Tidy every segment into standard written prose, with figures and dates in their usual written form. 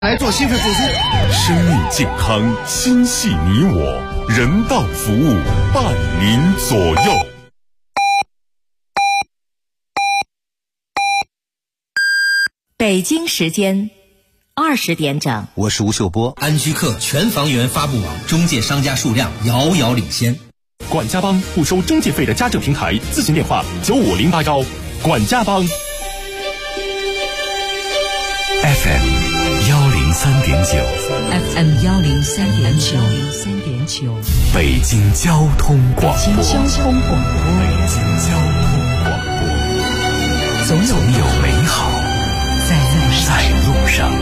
来做心肺复苏， 生命健康，心系你我，人道服务伴您左右。 北京时间20点整， 我是吴秀波。 安居客全房源发布网中介商家数量遥遥领先。 管家帮不收中介费的家政平台，咨询电话95081，管家帮。 FM 103.9， 北京交通广播， 总有美好在路上。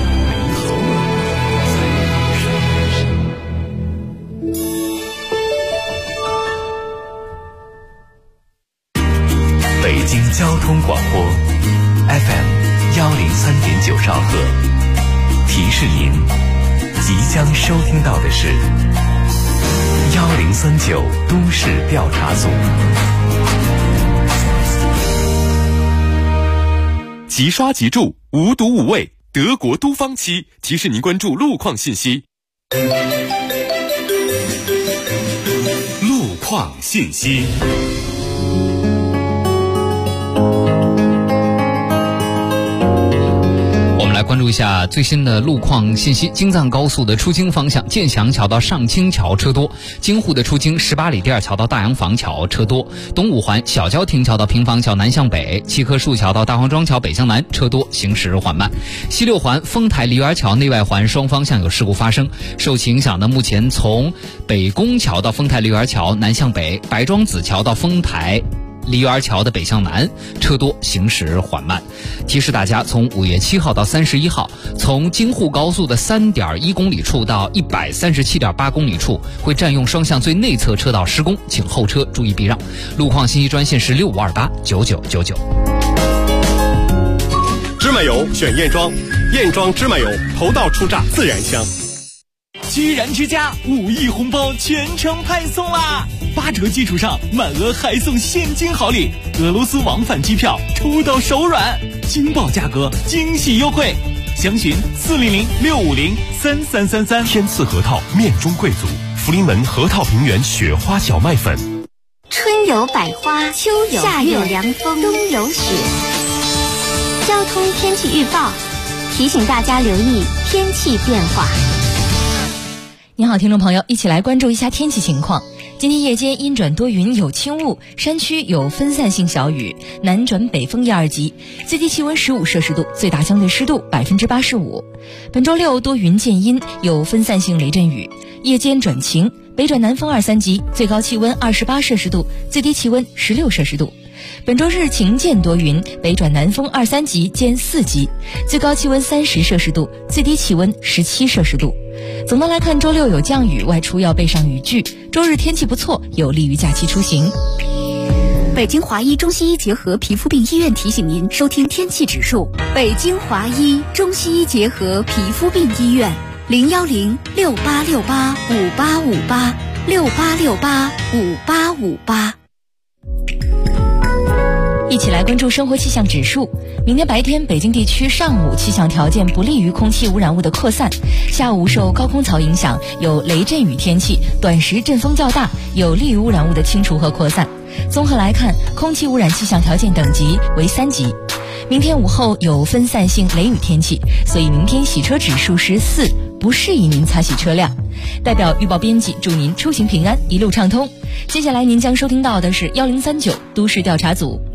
北京交通广播 FM 103.9兆赫，提示您即将收听到的是1039都市调查组。即刷即住，无毒无味，德国都方漆提示您关注路况信息。路况信息。 来关注一下最新的路况信息。京藏高速的出京方向，建祥桥到上清桥车多；京沪的出京18里第二桥到大洋坊桥车多；东五环小郊亭桥到平房桥南向北，七棵树桥到大黄庄桥北向南车多，行驶缓慢。西六环丰台梨园桥内外环双方向有事故发生，受其影响呢，目前从北宫桥到丰台梨园桥南向北，白庄子桥到丰台梨园桥的北向南车多，行驶缓慢。提示大家，从5月7号到31号，从京沪高速的3.1公里处到137.8公里处会占用双向最内侧车道施工，请后车注意避让。路况信息专线是65289999。 芝麻油选燕庄，燕庄芝麻油头道出榨自然香。 居然之家5亿红包全程派送啦！8折基础上满额还送现金好礼，俄罗斯往返机票抽到手软，惊爆价格，惊喜优惠，详询400-650-3333。 天赐核桃面中贵族，福临门核桃平原雪花小麦粉。 春有百花，秋有夏有凉风，冬有雪。交通天气预报提醒大家留意天气变化。 你好，听众朋友，一起来关注一下天气情况。今天夜间阴转多云有轻雾，山区有分散性小雨，南转北风1、2级，最低气温15摄氏度，最大相对湿度85%。本周六多云见阴，有分散性雷阵雨，夜间转晴，北转南风2、3级，最高气温28摄氏度，最低气温16摄氏度。本周日晴见多云，北转南风2、3级兼4级，最高气温30摄氏度，最低气温17摄氏度。总的来看，周六有降雨，外出要备上雨具。周日天气不错，有利于假期出行。 北京华医中西医结合皮肤病医院提醒您收听天气指数。北京华医中西医结合皮肤病医院，010-6868-5858，6868-5858。 一起来关注生活气象指数。明天白天，北京地区上午气象条件不利于空气污染物的扩散，下午受高空槽影响，有雷阵雨天气，短时阵风较大，有利于污染物的清除和扩散。综合来看，空气污染气象条件等级为3级。明天午后有分散性雷雨天气，所以明天洗车指数是4，不适宜您擦洗车辆。代表预报编辑祝您出行平安，一路畅通。接下来您将收听到的是1039都市调查组。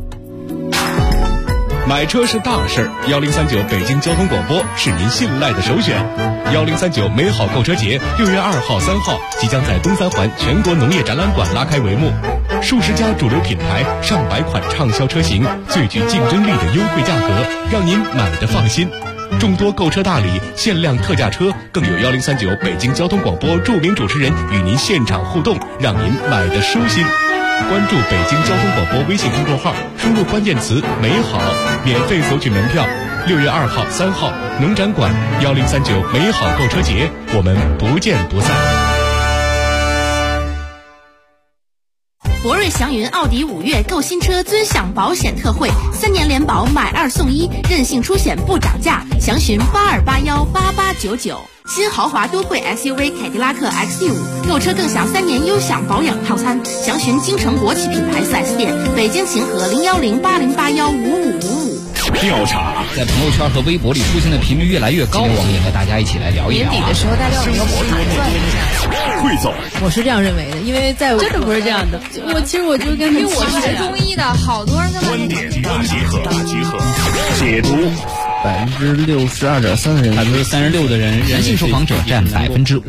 买车是大事，1039北京交通广播是您信赖的首选。1039美好购车节6月2号、3号即将在东三环全国农业展览馆拉开帷幕，数十家主流品牌、上百款畅销车型，最具竞争力的优惠价格，让您买得放心。众多购车大礼、限量特价车，更有1039北京交通广播著名主持人与您现场互动，让您买得舒心。关注北京交通广播微信公众号，输入关键词美好，免费索取门票。6月2号、3号农展馆1039美好购车节，我们不见不散。 博瑞祥云奥迪5月购新车尊享保险特惠，3年联保买2送1，任性出险不涨价，详询82818899。新豪华都会 SUV 凯迪拉克 XT5，购车更享3年优享保养套餐，详询京城国企品牌4S店，北京秦河01080815555。 调查在朋友圈和微博里出现的频率越来越高，我们也和大家一起来聊一聊。 年底的时候，大家有没有盘算一下？ 汇总， 我是这样认为的，因为在真的不是这样的。其实我就跟因为我是学中医的，好多人跟观点大集合，解读。 62.3%的人 ，36%的人，男性受访者占53.1%。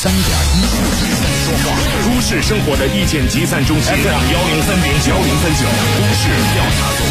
都市生活的意见集散中心，103.9，103.9都市调查组。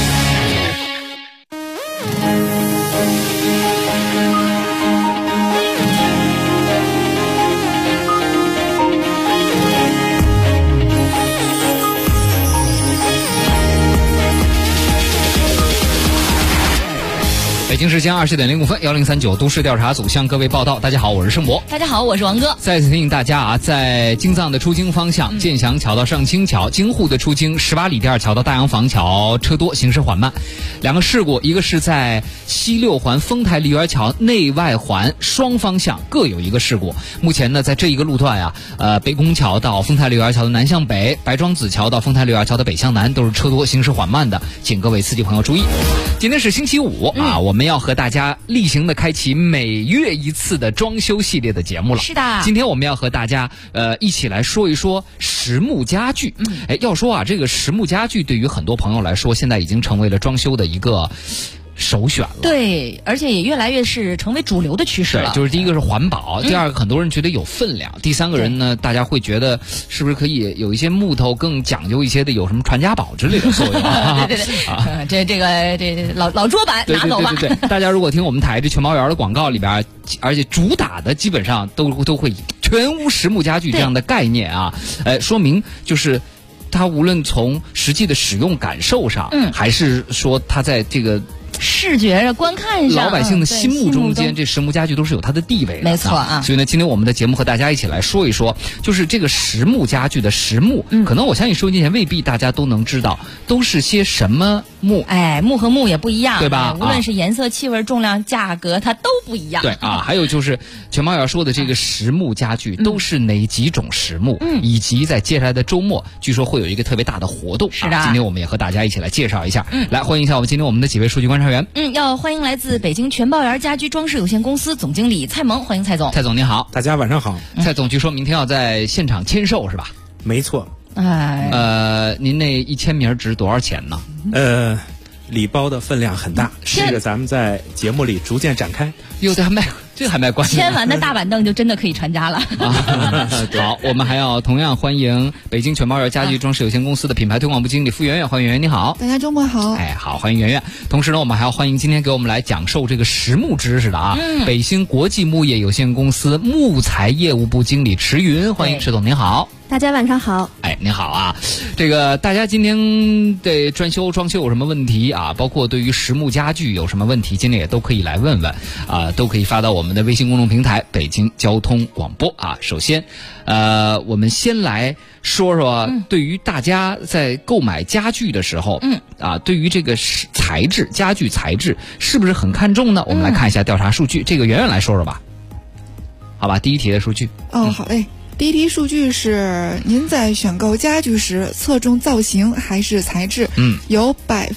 北京时间20点05分，1039都市调查组向各位报道。大家好，我是盛博。 大家好，我是王哥。 再次提醒大家啊，在京藏的出京方向，建祥桥到上清桥，京沪的出京18里第2桥到大洋坊桥车多，行驶缓慢。2个事故，一个是在西6环丰台梨园桥内外环双方向各有一个事故。目前呢，在这一个路段北宫桥到丰台梨园桥的南向北，白庄子桥到丰台梨园桥的北向南都是车多，行驶缓慢的，请各位司机朋友注意。今天是星期五啊，我们要和大家例行的开启每月一次的装修系列的节目了。 是的， 今天我们要和大家一起来说一说实木家具。要说啊，这个实木家具对于很多朋友来说，现在已经成为了装修的一个首选了。 对，而且也越来越是成为主流的趋势了。 对，就是第一个是环保，第二个很多人觉得有分量，第三个人呢，大家会觉得是不是可以有一些木头更讲究一些的，有什么传家宝之类的作用。 对啊，这老桌板拿走吧。 对，大家如果听我们台这全毛园的广告里边，而且主打的基本上都会全屋实木家具这样的概念啊，说明就是它无论从实际的使用感受上，还是说它在这个视觉观看上， 老百姓的心目中间，这实木家具都是有它的地位的。 没错啊。 所以呢，今天我们的节目和大家一起来说一说，就是这个实木家具的实木，可能我相信收音机前未必大家都能知道，都是些什么木。 木和木也不一样， 对吧？ 无论是颜色、气味、重量、价格，它都不一样。 对啊，还有就是全毛园说的这个实木家具都是哪几种实木，以及在接下来的周末，据说会有一个特别大的活动。 是的， 今天我们也和大家一起来介绍一下。来欢迎一下我们今天我们的几位数据观察员。 要欢迎来自北京全抱园家居装饰有限公司总经理蔡萌，欢迎蔡总。 蔡总您好。 大家晚上好。 蔡总据说明天要在现场签售是吧？ 没错。 您那1000名值多少钱呢？ 礼包的分量很大，这个咱们在节目里逐渐展开。 这还卖关子。 签完的大板凳就真的可以传家了。 好，我们还要同样欢迎北京全毛园家具装饰有限公司的品牌推广部经理付圆圆，欢迎圆圆，你好。 大家周末好。 好，欢迎圆圆。同时呢，我们还要欢迎今天给我们来讲授这个实木知识的北星国际木业有限公司木材业务部经理池云，欢迎池总，您好。 大家晚上好。 您好啊。这个大家今天对装修有什么问题啊？包括对于实木家具有什么问题，今天也都可以来问问啊，都可以发到我们的微信公众平台北京交通广播啊。首先我们先来说说对于大家在购买家具的时候对于这个材质家具材质是不是很看重呢？我们来看一下调查数据，这个圆圆来说说吧。好吧，第一题的数据。 好嘞。第一题数据是您在选购家具时侧重造型还是材质？有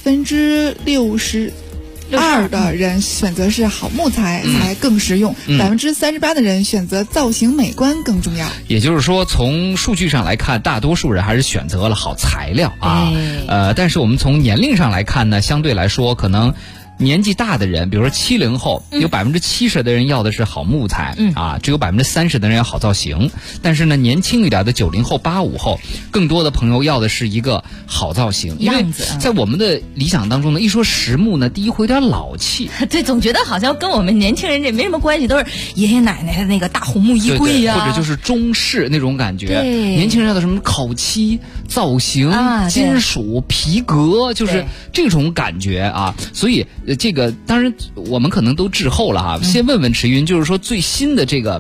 62%的人选择是好木材才更实用，38%的人选择造型美观更重要。 也就是说，从数据上来看，大多数人还是选择了好材料啊。但是我们从年龄上来看呢，相对来说可能年纪大的人，比如说70后，有70%的人要的是好木材只有30%的人要好造型。但是呢，年轻一点的90后、85后，更多的朋友要的是一个好造型。因为在我们的理想当中呢，一说实木呢，第一会有点老气。 对，总觉得好像跟我们年轻人这没什么关系，都是爷爷奶奶的那个大红木衣柜或者就是中式那种感觉。年轻人要的什么烤漆、造型、金属、皮革，就是这种感觉啊。所以这个当然我们可能都滞后了先问问池云，就是说最新的这个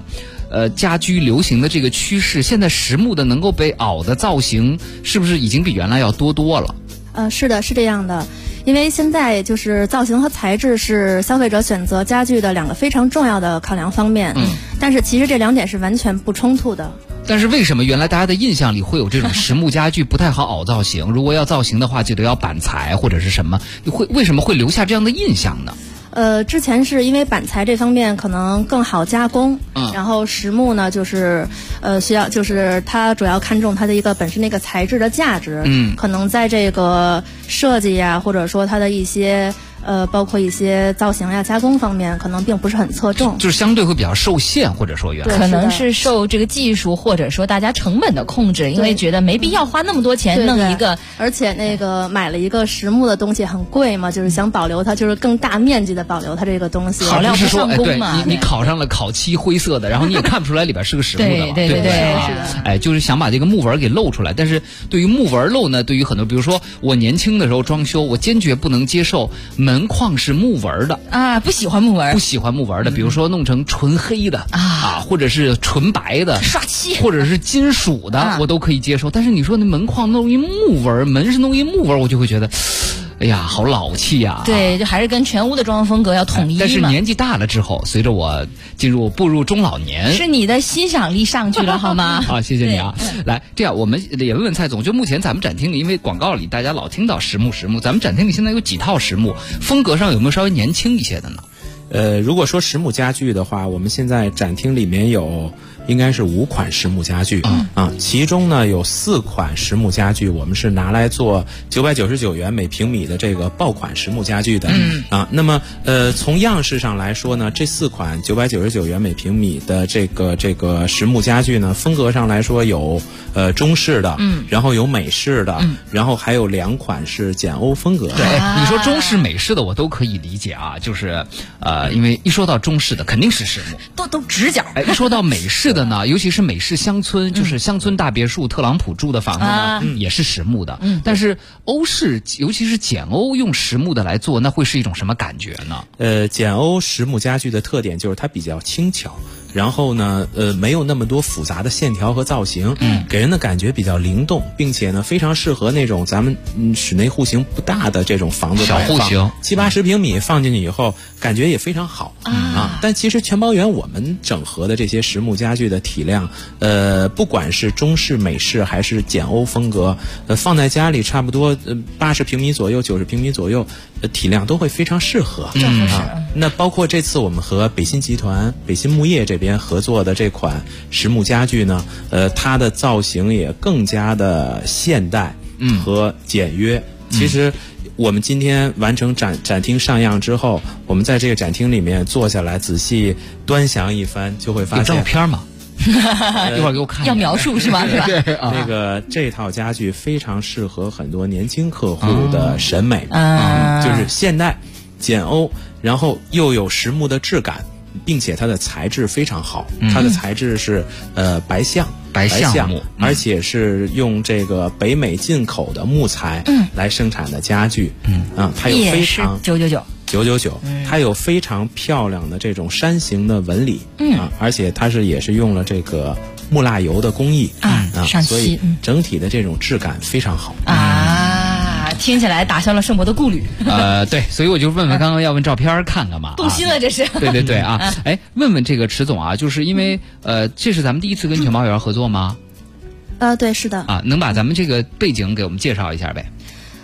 家居流行的这个趋势，现在实木的能够被熬的造型，是不是已经比原来要多了？ 是的，是这样的。因为现在就是造型和材质是消费者选择家具的2个非常重要的考量方面。但是其实这2点是完全不冲突的。 但是为什么原来大家的印象里会有这种实木家具不太好熬造型？如果要造型的话，就得要板材或者是什么？为什么会留下这样的印象呢？ 之前是因为板材这方面可能更好加工，然后实木呢就是需要就是它主要看重它的一个本身那个材质的价值，可能在这个设计呀，或者说它的一些包括一些造型呀、加工方面，可能并不是很侧重， 就是相对会比较受限，或者说原来可能是受这个技术或者说大家成本的控制，因为觉得没必要花那么多钱弄一个， 而且那个买了一个实木的东西很贵嘛，就是想保留它，就是更大面积的保留它这个东西。 好料不上工嘛，你烤上了烤漆灰色的，然后你也看不出来里边是个实木的了， 对， 是的。 就是想把这个木纹给露出来，但是对于木纹露呢，对于很多，比如说我年轻的时候装修，我坚决不能接受门框是木纹的啊，不喜欢木纹的，比如说弄成纯黑的或者是纯白的刷漆， 或者是金属的，我都可以接受。但是你说那门框弄一木纹，门是弄一木纹，我就会觉得，哎呀，好老气呀！ 对，就还是跟全屋的装修风格要统一嘛。 但是年纪大了之后，随着我步入中老年， 是你的欣赏力上去了，好吗？ 好，谢谢你啊！来，这样我们也问问蔡总，就目前咱们展厅里，因为广告里大家老听到实木，咱们展厅里现在有几套实木，风格上有没有稍微年轻一些的呢？ 如果说实木家具的话，我们现在展厅里面有应该是5款实木家具其中呢有4款实木家具我们是拿来做999元每平米的这个爆款实木家具的那么从样式上来说呢，这4款999元每平米的这个实木家具呢，风格上来说有中式的然后有美式的然后还有2款是简欧风格的。 对，你说中式美式的我都可以理解啊，就是因为一说到中式的肯定是实木， 都直角。 一说到美式的呢，尤其是美式乡村，就是乡村大别墅，特朗普住的房子呢，也是实木的。但是欧式，尤其是简欧用实木的来做，那会是一种什么感觉呢？ 简欧实木家具的特点就是它比较轻巧，然后呢，没有那么多复杂的线条和造型，给人的感觉比较灵动，并且呢，非常适合那种咱们室内户型不大的这种房子， 小户型 7-80平米放进去以后，感觉也非常好但其实全包园我们整合的这些实木家具的体量，不管是中式、美式还是简欧风格，放在家里差不多80平米左右、90平米左右，体量都会非常适合。那包括这次我们和北新集团、北新木业这边合作的这款实木家具呢，它的造型也更加的现代和简约。其实我们今天完成展厅上样之后，我们在这个展厅里面坐下来仔细端详一番，就会发现有照片吗？一会儿给我看。 要描述是吧？ 那个这套家具非常适合很多年轻客户的审美，就是现代、简欧，然后又有实木的质感，并且它的材质非常好，它的材质是白橡木，而且是用这个北美进口的木材来生产的家具，它有非常999，它有非常漂亮的这种山形的纹理，而且它也是用了这个木蜡油的工艺所以整体的这种质感非常好听起来打消了圣博的顾虑。 对，所以我就问问刚刚要问照片看看嘛， 动心了这是。 对啊，问问这个池总啊，就是因为这是咱们第一次跟全包园合作吗？ 对，是的。 能把咱们这个背景给我们介绍一下呗？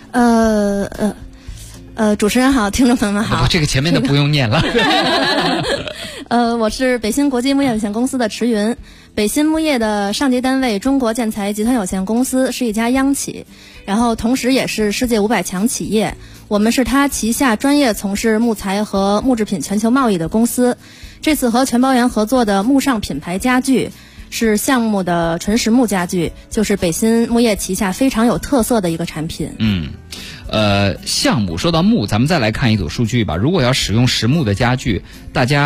主持人好，听众朋友们好。 这个前面的不用念了。 我是北新国际木业有限公司的池云。北新木业的上级单位中国建材集团有限公司是一家央企，然后同时也是世界500强企业。我们是它旗下专业从事木材和木制品全球贸易的公司。这次和全包园合作的木上品牌家具是橡木的纯实木家具，就是北新木业旗下非常有特色的一个产品。橡木说到木，咱们再来看一组数据吧。如果要使用实木的家具，大家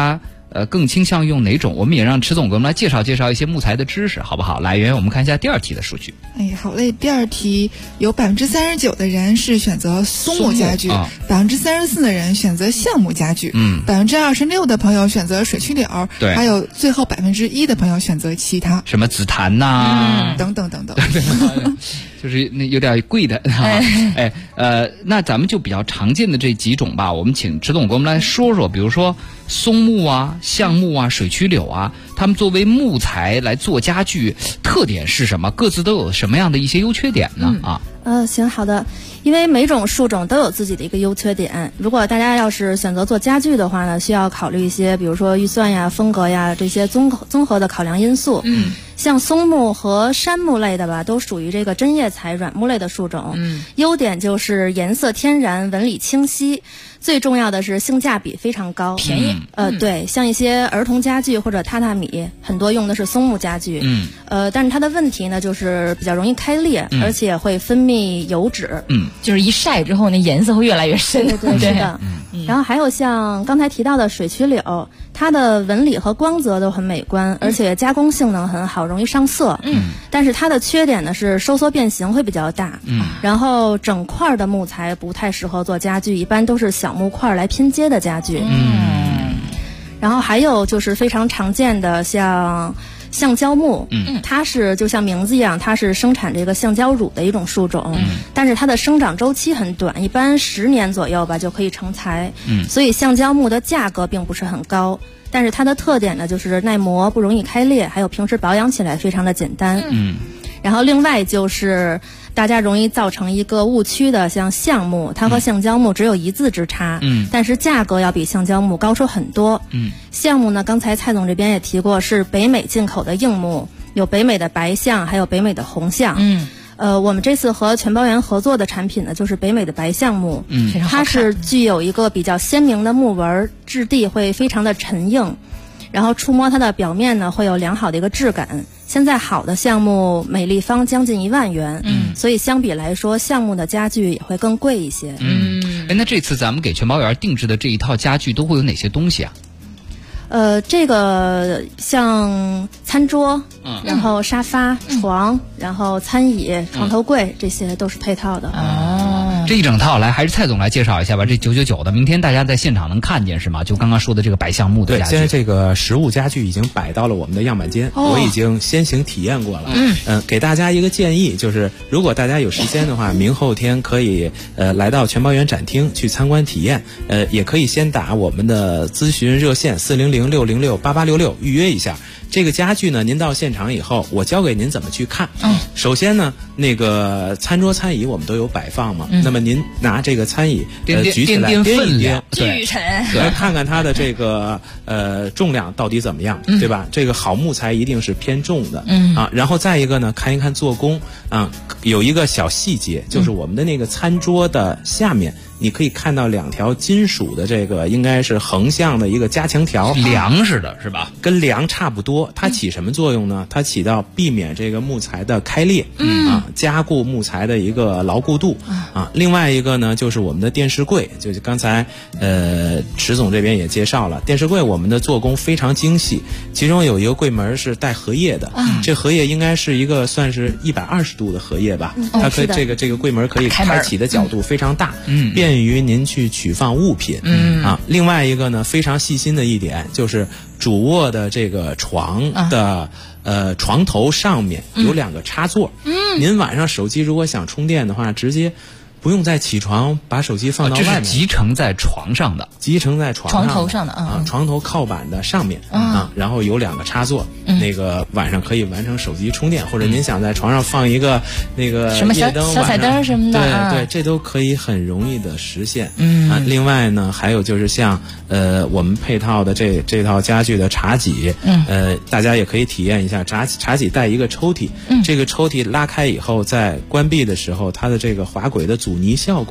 更倾向用哪种？我们也让池总给我们来介绍介绍一些木材的知识，好不好？来，圆圆，我们看一下第2题的数据。 好嘞。第2题有39%的人是选择松木家具，34%的人选择橡木家具，26%的朋友选择水曲柳， 对， 还有最后1%的朋友选择其他， 什么紫檀呐， 等等等等， 就是那有点贵的。那咱们就比较常见的这几种吧，我们请池总给我们来说说，比如说松木啊、橡木啊、水曲柳啊，它们作为木材来做家具，特点是什么？各自都有什么样的一些优缺点呢？ 行，好的。因为每种树种都有自己的一个优缺点，如果大家要是选择做家具的话呢，需要考虑一些，比如说预算呀、风格呀这些综合的考量因素。像松木和杉木类的吧，都属于这个针叶材软木类的树种。优点就是颜色天然，纹理清晰。最重要的是性价比非常高， 便宜。 对，像一些儿童家具或者榻榻米，很多用的是松木家具。但是它的问题呢，就是比较容易开裂，而且会分泌油脂。 就是一晒之后，那颜色会越来越深。 对，是的。然后还有像刚才提到的水曲柳，它的纹理和光泽都很美观，而且加工性能很好，容易上色。但是它的缺点呢是收缩变形会比较大。然后整块的木材不太适合做家具，一般都是小木块来拼接的家具。然后还有就是非常常见的像橡胶木，它是就像名字一样，它是生产这个橡胶乳的一种树种，但是它的生长周期很短，一般10年左右吧就可以成材。所以橡胶木的价格并不是很高，但是它的特点呢就是耐磨，不容易开裂，还有平时保养起来非常的简单。然后另外就是大家容易造成一个误区的，像橡木，它和橡胶木只有1字之差，但是价格要比橡胶木高出很多。橡木呢，刚才蔡总这边也提过，是北美进口的硬木，有北美的白橡，还有北美的红橡。我们这次和全包园合作的产品呢，就是北美的白橡木，它是具有一个比较鲜明的木纹，质地会非常的沉硬，然后触摸它的表面呢，会有良好的一个质感。现在好的橡木每立方将近1万元，所以相比来说，橡木的家具也会更贵一些。 那这次咱们给全包园定制的这一套家具都会有哪些东西啊？ 这个像餐桌，然后沙发、床，然后餐椅、床头柜，这些都是配套的。 这一整套来，还是蔡总来介绍一下吧。这999的，明天大家在现场能看见是吗？就刚刚说的这个白橡木的家具。 对，现在这个实物家具已经摆到了我们的样板间，我已经先行体验过了。给大家一个建议，就是如果大家有时间的话，明后天可以来到全包园展厅去参观体验。也可以先打我们的咨询热线400-606-8866预约一下。这个家具呢，您到现场以后，我教给您怎么去看。首先呢，那个餐桌餐椅我们都有摆放嘛，那么您拿这个餐椅举起来掂一掂， 巨沉， 来看看它的这个重量到底怎么样，对吧？这个好木材一定是偏重的，然后再一个呢，看一看做工啊，有一个小细节，就是我们的那个餐桌的下面。你可以看到2条金属的这个应该是横向的一个加强条， 梁似的是吧？ 跟梁差不多。它起什么作用呢？它起到避免这个木材的开裂，加固木材的一个牢固度啊。另外一个呢，就是我们的电视柜，就是刚才池总这边也介绍了，电视柜我们的做工非常精细，其中有一个柜门是带荷叶的，这荷叶应该是一个算是120度的荷叶吧，它可以这个柜门可以开启的角度非常大，便于您去取放物品。另外一个呢，非常细心的一点就是主卧的这个床的床头上面有2个插座。您晚上手机如果想充电的话，直接不用再起床把手机放到外面， 这是集成在床上的， 集成在床头上的床头靠板的上面然后有2个插座，那个晚上可以完成手机充电，或者您想在床上放一个那个什么小彩灯什么的， 对，这都可以很容易的实现。另外呢，还有就是像我们配套的这套家具的茶几，大家也可以体验一下，茶几带一个抽屉，这个抽屉拉开以后，在关闭的时候，它的这个滑轨的阻尼效果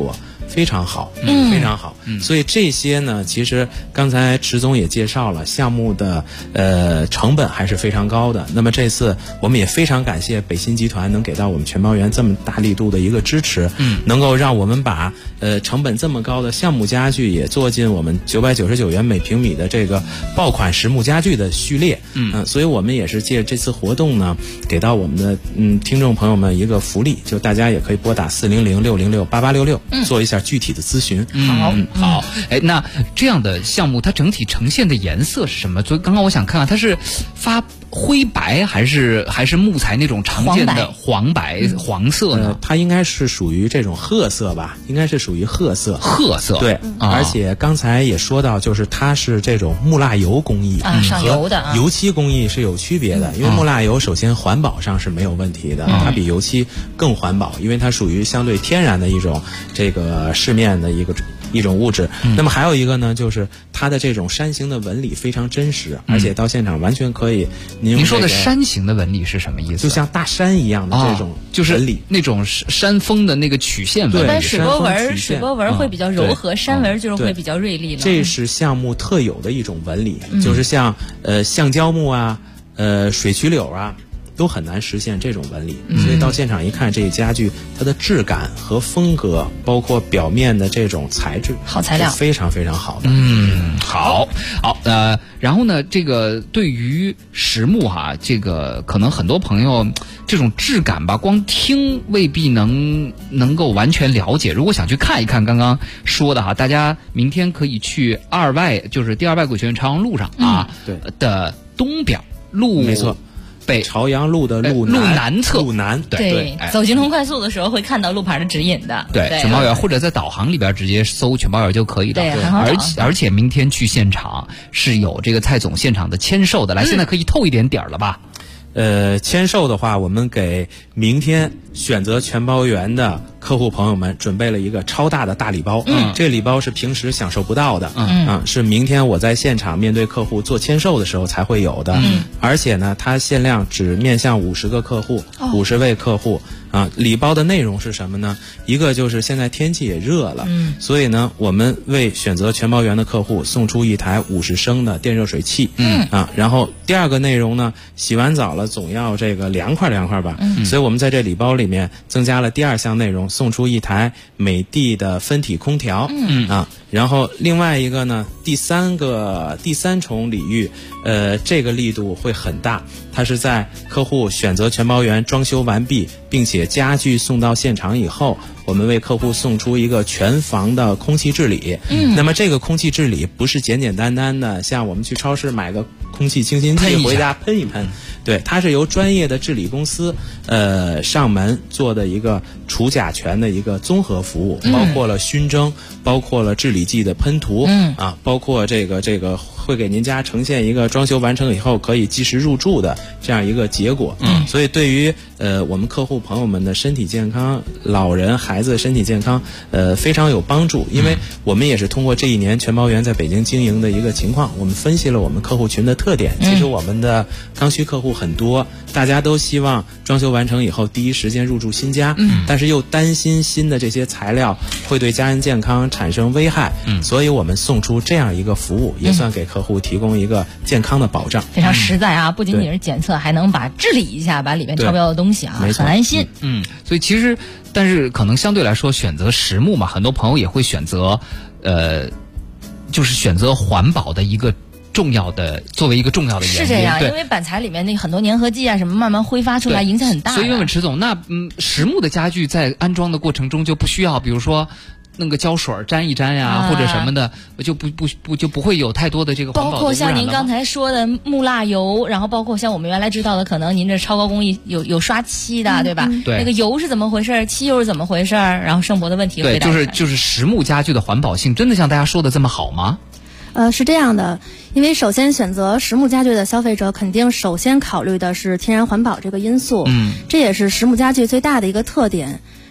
非常好，非常好。所以这些呢，其实刚才池总也介绍了，项目的成本还是非常高的。那么这次我们也非常感谢北新集团能给到我们全包园这么大力度的一个支持，能够让我们把成本这么高的项目家具也做进我们999元每平米的这个爆款实木家具的序列。所以我们也是借这次活动呢，给到我们的听众朋友们一个福利，就大家也可以拨打400-606-8866做一下具体的咨询。 好，那这样的项目它整体呈现的颜色是什么？所以刚刚我想看看它是发灰白还是木材那种常见的黄白黄色呢？ 它应该是属于这种褐色吧，应该是属于褐色。对，而且刚才也说到，就是它是这种木蜡油工艺上油的油漆工艺是有区别的。因为木蜡油首先环保上是没有问题的，它比油漆更环保，因为它属于相对天然的一种这个市面的一种物质。那么还有一个呢，就是它的这种山形的纹理非常真实，而且到现场完全可以。 您说的山形的纹理是什么意思？ 就像大山一样的这种就是纹理，那种山峰的那个曲线纹理。 一般水波纹会比较柔和，山纹就是会比较锐利了。 这是项目特有的一种纹理，就是像橡胶木啊、水曲柳啊。都很难实现这种纹理，所以到现场一看，这个家具它的质感和风格，包括表面的这种材质， 好材料， 非常非常好的。 好，然后呢，这个对于实木哈，这个可能很多朋友这种质感吧，光听未必能够完全了解。如果想去看一看刚刚说的哈，大家明天可以去就是第2外国学院朝阳路上的东边路， 没错。朝阳路的路南侧， 对，走京通快速的时候会看到路牌的指引的。 对，全包园或者在导航里边直接搜全包园就可以了。而且明天去现场是有这个蔡总现场的签售的。来，现在可以透一点点了吧？ 签售的话，我们给明天选择全包园的客户朋友们准备了一个超大的大礼包。这个礼包是平时享受不到的。是明天我在现场面对客户做签售的时候才会有的。而且呢，它限量只面向50个客户，50位客户。礼包的内容是什么呢？一个就是现在天气也热了，所以呢，我们为选择全包园的客户送出一台50升的电热水器。然后第二个内容呢，洗完澡了总要这个凉快吧。所以我们在这礼包里面增加了第2项内容，送出一台美的的分体空调。然后另外一个呢，第三重礼遇，这个力度会很大。它是在客户选择全包园装修完毕，并且家具送到现场以后，我们为客户送出一个全房的空气治理。那么这个空气治理不是简简单单的像我们去超市买个空气清新剂回家喷一喷，对，它是由专业的治理公司上门做的一个除甲醛的一个综合服务，包括了熏蒸，包括了治理剂的喷涂，包括这个会给您家呈现一个装修完成以后可以及时入住的这样一个结果。所以对于我们客户朋友们的身体健康，老人孩子身体健康非常有帮助。因为我们也是通过这一年全包园在北京经营的一个情况，我们分析了我们客户群的特点。其实我们的刚需客户很多，大家都希望装修完成以后第一时间入住新家，但是又担心新的这些材料会对家人健康产生危害，所以我们送出这样一个服务，也算给客户提供一个健康的保障。 非常实在啊，不仅仅是检测，还能把治理一下，把里面超标的东西很安心。 所以其实但是可能相对来说选择实木嘛，很多朋友也会选择就是选择环保的一个作为一个重要的原因。 是这样，因为板材里面那很多粘合剂啊什么慢慢挥发出来，影响很大。 所以问问池总，那实木的家具在安装的过程中就不需要，比如说弄个胶水沾一沾呀，或者什么的，就不会有太多的这个环保的污染了吗？包括像您刚才说的木蜡油，然后包括像我们原来知道的，可能您这超高工艺有刷漆的，对吧？ 对， 那个油是怎么回事？漆又是怎么回事？然后盛博的问题回答。 对，就是实木家具的环保性真的像大家说的这么好吗？ 是这样的，因为首先选择实木家具的消费者肯定首先考虑的是天然环保这个因素，这也是实木家具最大的一个特点。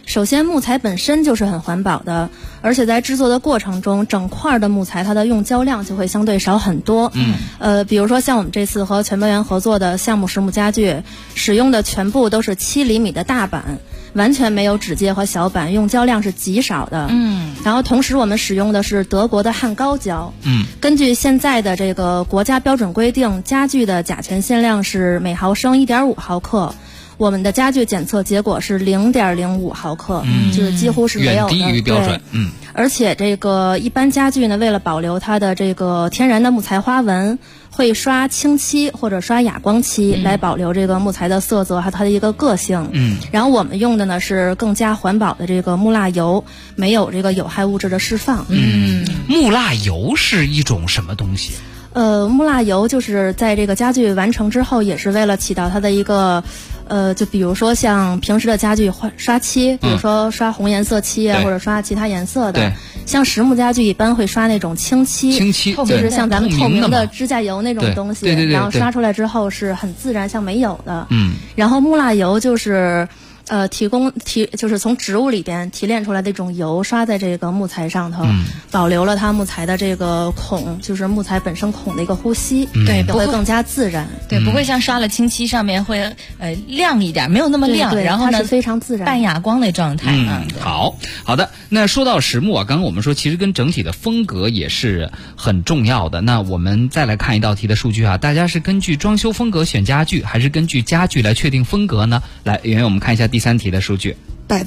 首先，木材本身就是很环保的，而且在制作的过程中，整块的木材它的用胶量就会相对少很多。比如说像我们这次和全包园合作的项目实木家具，使用的全部都是7厘米的大板，完全没有指阶和小板，用胶量是极少的。然后同时我们使用的是德国的汉高胶。根据现在的这个国家标准规定，家具的甲醛限量是每毫升1.5毫克。我们的家具检测结果是0.05毫克，就是几乎是没有的， 远低于标准。 而且这个一般家具呢，为了保留它的这个天然的木材花纹，会刷清漆或者刷哑光漆来保留这个木材的色泽还有它的一个个性。然后我们用的呢是更加环保的这个木蜡油，没有这个有害物质的释放。 木蜡油是一种什么东西？ 木蜡油就是在这个家具完成之后，也是为了起到它的一个就比如说像平时的家具刷漆，比如说刷红颜色漆啊，或者刷其他颜色的。像实木家具一般会刷那种清漆，就是像咱们透明的指甲油那种东西，然后刷出来之后是很自然，像没有的。然后木蜡油就是就是从植物里边提炼出来的一种油，刷在这个木材上头，保留了它木材的这个孔，就是木材本身孔的一个呼吸， 对， 会更加自然。 对，不会像刷了清漆上面会亮一点，没有那么亮，然后呢是非常自然半哑光的状态。 好的。那说到实木啊，刚刚我们说其实跟整体的风格也是很重要的。那我们再来看一道题的数据啊，大家是根据装修风格选家具，还是根据家具来确定风格呢？来，圆圆，我们看一下第3题的数据。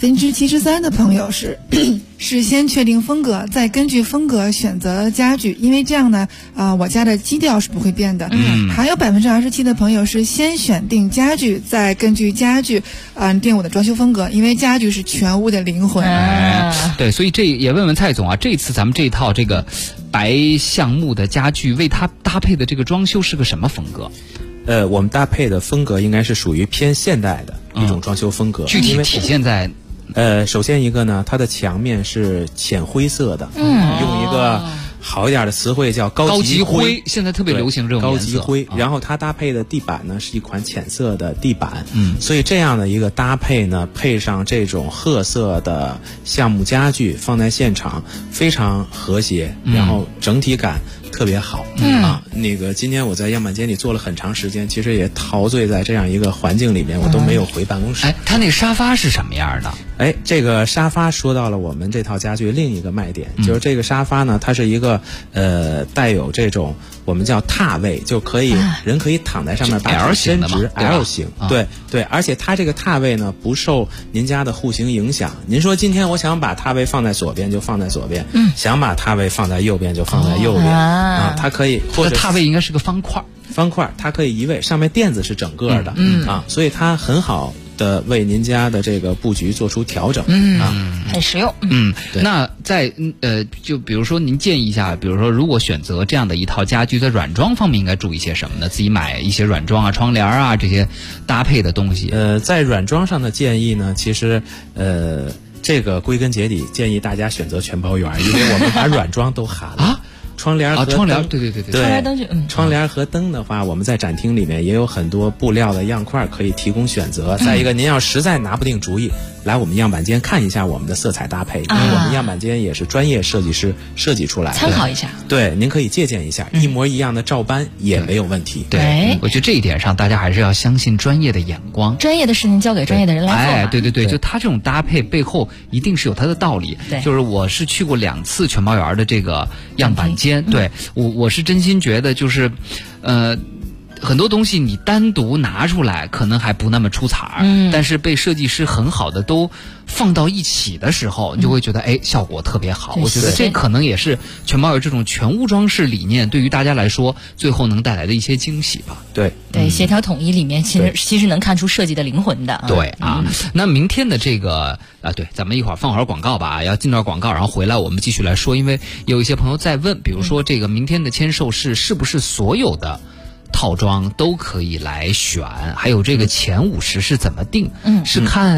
73%的朋友是先确定风格，再根据风格选择家具，因为这样呢，我家的基调是不会变的。还有27%的朋友是先选定家具，再根据家具定我的装修风格，因为家具是全屋的灵魂。 对，所以这也问问蔡总啊，这次咱们这套这个白橡木的家具，为它搭配的这个装修是个什么风格？ 我们搭配的风格应该是属于偏现代的一种装修风格。 具体体现在首先一个呢，它的墙面是浅灰色的，用一个好一点的词汇叫高级灰， 现在特别流行这种高级灰。然后它搭配的地板呢是一款浅色的地板，所以这样的一个搭配呢，配上这种褐色的橡木家具放在现场，非常和谐，然后整体感特别好。那个今天我在样板间里坐了很长时间，其实也陶醉在这样一个环境里面，我都没有回办公室。 它那个沙发是什么样的？ 这个沙发说到了我们这套家具另一个卖点，就是这个沙发呢，它是一个带有这种我们叫踏位，就可以人可以躺在上面把腿伸直 L 型。对，而且它这个踏位呢不受您家的户型影响。您说今天我想把踏位放在左边就放在左边，想把踏位放在右边就放在右边它可以，或者踏位应该是个方块， 它可以移位，上面垫子是整个的所以它很好的为您家的这个布局做出调整很实用。 那在就比如说您建议一下，比如说如果选择这样的一套家具，在软装方面应该注意些什么呢？自己买一些软装啊、窗帘啊这些搭配的东西。 在软装上的建议呢，其实这个归根结底建议大家选择全包园，因为我们把软装都含了。窗帘和灯， 窗帘，对， 窗帘灯窗帘和灯的话，我们在展厅里面也有很多布料的样块可以提供选择。再一个，您要实在拿不定主意，来我们样板间看一下我们的色彩搭配，因为我们样板间也是专业设计师设计出来的， 参考一下。 对，您可以借鉴一下，一模一样的照搬也没有问题。 对，我觉得这一点上大家还是要相信专业的眼光， 专业的事情交给专业的人来做。 对，就他这种搭配背后一定是有他的道理。就是我是去过2次全包园的这个样板间，对我是真心觉得就是很多东西你单独拿出来可能还不那么出彩但是被设计师很好的都放到一起的时候，你就会觉得效果特别好。我觉得这可能也是全包园这种全屋装饰理念对于大家来说最后能带来的一些惊喜吧。 对， 协调统一里面其实能看出设计的灵魂的。 对那明天的这个对，咱们一会儿放会儿广告吧，要进段广告，然后回来我们继续来说。因为有一些朋友在问，比如说这个明天的签售是不是所有的套装都可以来选，还有这个前50是怎么定？是看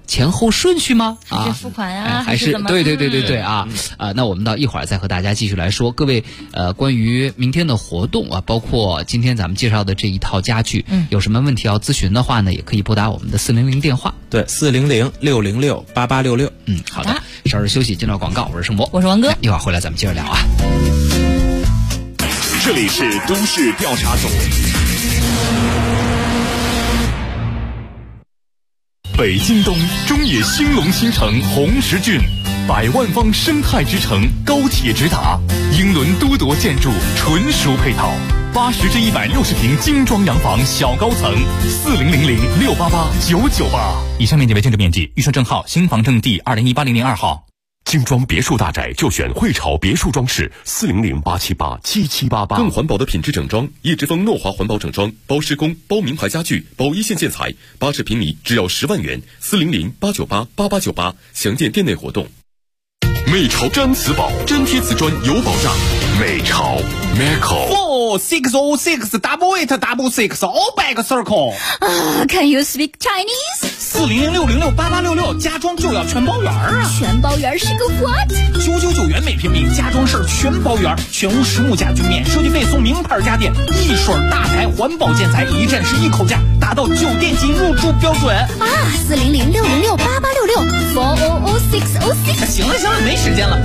前后顺序吗？ 还是付款啊？ 还是对啊那我们到一会儿再和大家继续来说。各位关于明天的活动啊，包括今天咱们介绍的这一套家具，有什么问题要咨询的话呢，也可以拨打我们的400电话。 对，400-606-8866。 好的，稍事休息，进到广告。我是盛博， 我是王哥， 一会儿回来咱们接着聊啊。 这里是都市调查组。北京东中野兴隆新城红石郡，100万方生态之城，高铁直达，英伦多铎建筑，纯熟配套，80至160平精装洋房小高层，4000-688-998。 以上面积为建筑面积，预售证号新房证第2018-002号。 精装别墅大宅就选汇潮别墅装饰，400-878-7788。 更环保的品质整装，叶之峰诺华环保整装，包施工，包名牌家具，包一线建材，80平米只要10万元，400-898-8898。详见店内活动。 美潮毡瓷宝，粘贴瓷砖有保障。美潮 Meco 4606888 all back circle。 Can you speak Chinese？ 400-606-8866，家装就要全包圆啊！ 全包圆是个 what？ 999元每平米，家装事儿全包圆，全屋实木家具免设计费送名牌家电，一水大牌环保建材，一站式一口价，达到酒店级入住标准啊！400-606-8866 400-606。 行了，没时间了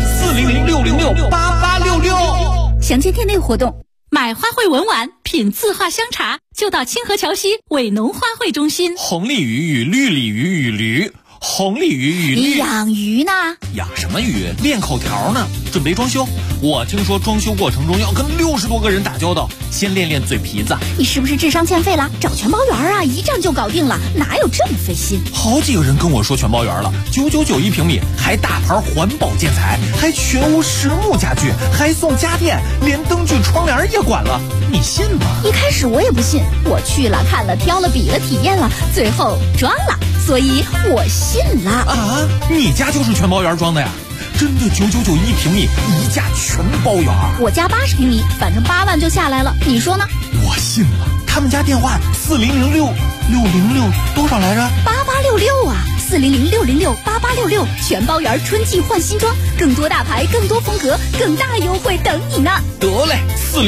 ，400-606-8866。 详见店内活动。 买花卉文玩，品字画香茶，就到清河桥西伟农花卉中心。 红鲤鱼与绿鲤鱼与驴，红鲤鱼与绿。 你养鱼呢？ 养什么鱼？练口条呢，准备装修。我听说装修过程中要跟60多个人打交道，先练练嘴皮子。 你是不是智商欠费了？找全包圆啊，一站就搞定了，哪有这么费心？ 好几个人跟我说全包圆了，999一平米，还大牌环保建材，还全屋实木家具，还送家电，连灯具窗帘也管了，你信吗？ 一开始我也不信，我去了看了挑了比了体验了，最后装了，所以我信了啊！你家就是全包圆装的呀？真的999一平米，一价全包圆。 我家80平米，反正8万就下来了，你说呢？ 我信了。他们家电话400-606多少来着 ？8866啊，400-606-8866，全包圆，春季换新装，更多大牌，更多风格，更大优惠等你呢。 得嘞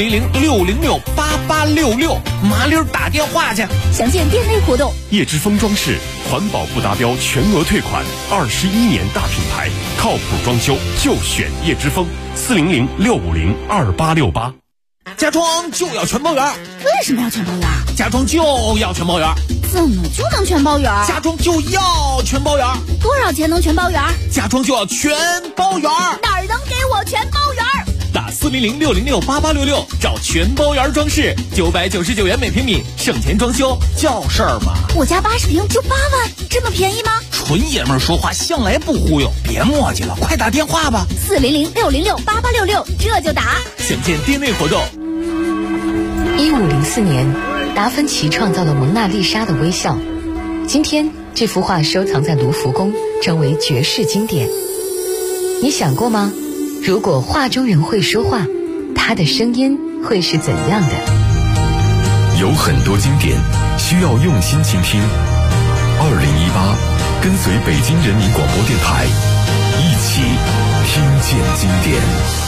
，400-606-8866，麻溜打电话去。 详见店内活动。 叶之峰装饰，环保不达标全额退款，21年大品牌，靠谱装修就选叶之峰，400-650-2868。 家装就要全包圆。 为什么要全包圆？ 家装就要全包圆。 怎么就能全包圆？ 家装就要全包圆。 多少钱能全包圆？ 家装就要全包圆。 哪儿能给我全包圆？ 打400-606-8866，找全包圆装饰，999元每平米，省钱装修叫事儿吗？ 我家80平就8万，这么便宜吗？ 纯爷们儿说话向来不忽悠，别磨叽了，快打电话吧。 400-606-8866，这就打。 详见店内活动。 1504年，达芬奇创造了蒙娜丽莎的微笑。今天，这幅画收藏在卢浮宫，成为绝世经典。你想过吗？如果画中人会说话，他的声音会是怎样的？ 有很多经典需要用心倾听。2018，跟随北京人民广播电台，一起听见经典。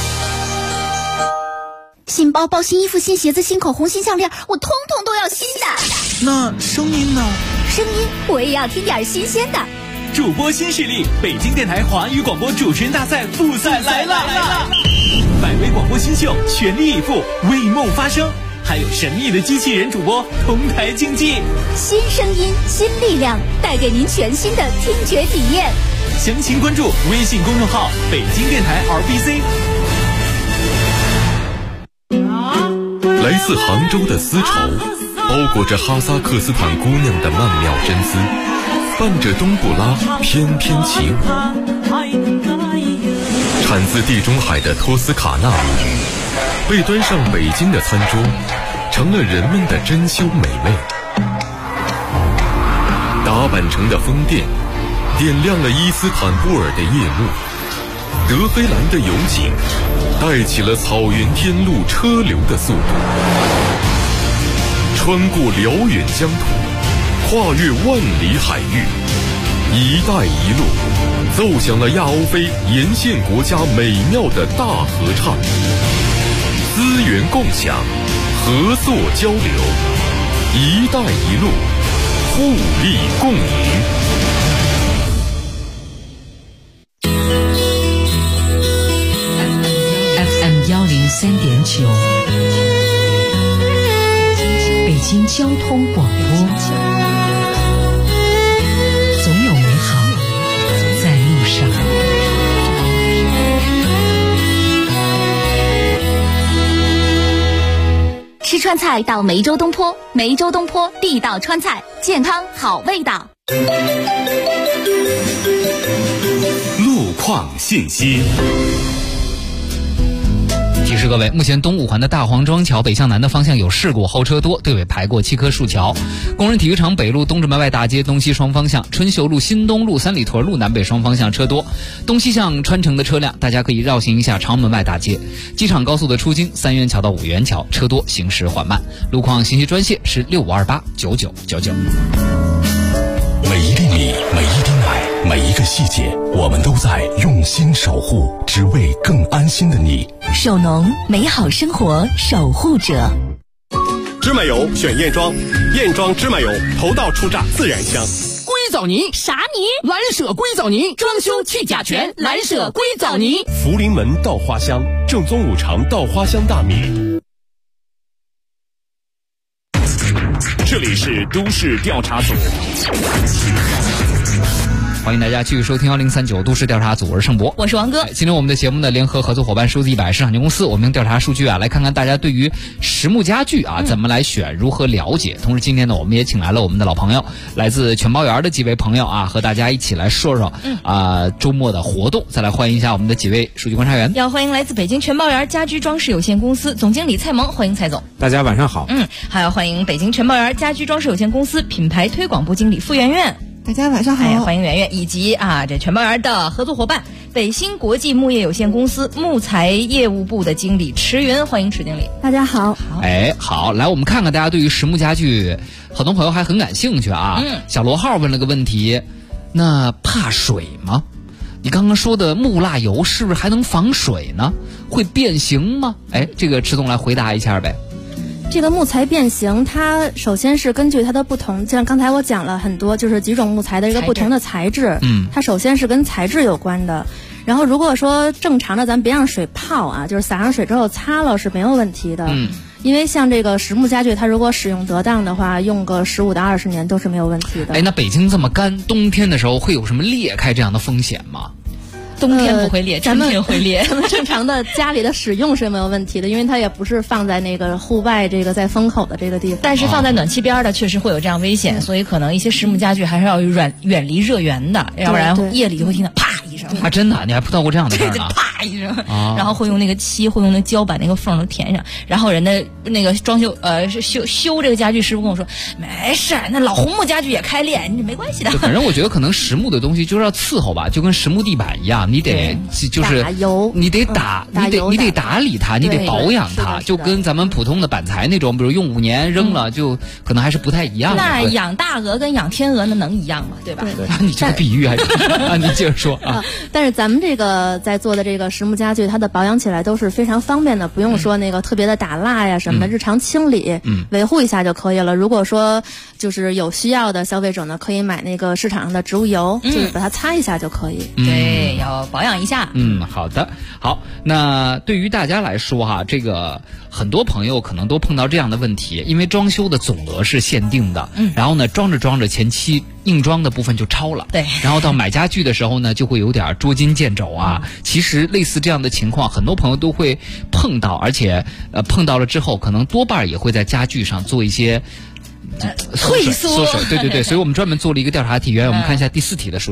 新包包、新衣服、新鞋子、新口红、新项链，我通通都要新的。 那声音呢？ 声音我也要听点新鲜的。 主播新势力，北京电台华语广播主持人大赛复赛来了！100位广播新秀全力以赴，为梦发声，还有神秘的机器人主播同台竞技。 新声音，新力量，带给您全新的听觉体验。 详情关注微信公众号北京电台 RBC。 来自杭州的丝绸，包裹着哈萨克斯坦姑娘的曼妙真丝，伴着冬不拉翩翩起舞。产自地中海的托斯卡纳米，被端上北京的餐桌，成了人们的珍馐美味。达坂城的风电，点亮了伊斯坦布尔的夜幕。德黑兰的油井，带起了草原天路车流的速度。穿过辽远疆土，跨越万里海域， 一带一路奏响了亚欧非沿线国家美妙的大合唱，资源共享，合作交流，一带一路，互利共赢。 FM103.9，北京交通广播，总有美好在路上。 吃川菜到梅州东坡，梅州东坡地道川菜，健康好味道。 路况信息。 提示各位，目前东五环的大黄庄桥北向南的方向有事故，后车多，队尾排过7棵树桥。工人体育场北路东直门外大街东西双方向，春秀路、新东路、三里屯路南北双方向车多，东西向穿城的车辆大家可以绕行一下长门外大街。机场高速的出京3元桥到5元桥车多，行驶缓慢。路况信息专线是65289999。 每一粒米，每一滴奶，每一个细节，我们都在用心守护，只为更安心的你。 手农，美好生活守护者。 芝麻油选燕庄，燕庄芝麻油头道出榨自然香。 硅藻泥啥泥？ 蓝舍硅藻泥，装修去甲醛，蓝舍硅藻泥。 福临门稻花香，正宗五常稻花香大米。 这里是都市调查组。 欢迎大家继续收听1039都市调查组，我是盛博， 我是王哥。 今天我们的节目呢，联合合作伙伴数字100市场有限公司，我们用调查数据来看看大家对于实木家具怎么来选，如何了解。同时今天呢，我们也请来了我们的老朋友，来自全包园的几位朋友和大家一起来说说周末的活动。再来欢迎一下我们的几位数据观察员。 要欢迎来自北京全包园家居装饰有限公司总经理蔡萌，欢迎蔡总。 大家晚上好。 还要欢迎北京全包园家居装饰有限公司品牌推广部经理傅圆圆。 大家晚上好。 欢迎圆圆以及这全包园的合作伙伴北新国际木业有限公司木材业务部的经理池云，欢迎池经理。 大家好。 好，来我们看看大家对于实木家具，很多朋友还很感兴趣小罗号问了个问题，那怕水吗？你刚刚说的木蜡油是不是还能防水呢？会变形吗？这个池总来回答一下呗。 这个木材变形，它首先是根据它的不同，像刚才我讲了很多，就是几种木材的一个不同的材质，它首先是跟材质有关的。然后如果说正常的，咱别让水泡就是洒上水之后擦了是没有问题的。因为像这个实木家具，它如果使用得当的话，用个15到20年都是没有问题的。 那北京这么干，冬天的时候会有什么裂开这样的风险吗？ 冬天不会裂，春天会裂。 咱们正常的家里的使用是没有问题的，因为它也不是放在那个户外这个在风口的这个地方。 但是放在暖气边的确实会有这样危险，所以可能一些实木家具还是要远离热源的，要不然夜里就会听到啪一声。 真的，你还碰到过这样的事呢？ 啪一声，然后会用那个漆，会用那胶把那个缝都填上。然后人的那个装修修这个家具师傅跟我说，没事，那老红木家具也开裂，你没关系的。 反正我觉得可能实木的东西就是要伺候吧，就跟实木地板一样。你得就是打油， 你得打，你得打理它，你得保养它，就跟咱们普通的板材那种，比如用5年扔了，就可能还是不太一样的。 那养大鹅跟养天鹅那能一样吗？对吧？ 对，你这个比喻还是你接着说但是咱们这个在做的这个实木家具，它的保养起来都是非常方便的，不用说那个特别的打蜡呀什么的，日常清理维护一下就可以了。如果说就是有需要的消费者呢，可以买那个市场上的植物油，就是把它擦一下就可以。 对，要保养一下。 好的，好。那对于大家来说这个很多朋友可能都碰到这样的问题，因为装修的总额是限定的，然后呢装着前期硬装的部分就超了， 对， 然后到买家具的时候呢就会有点捉襟见肘其实类似这样的情况，很多朋友都会碰到，而且碰到了之后，可能多半也会在家具上做一些退缩。 对，所以我们专门做了一个调查题，我们看一下第4题的数据。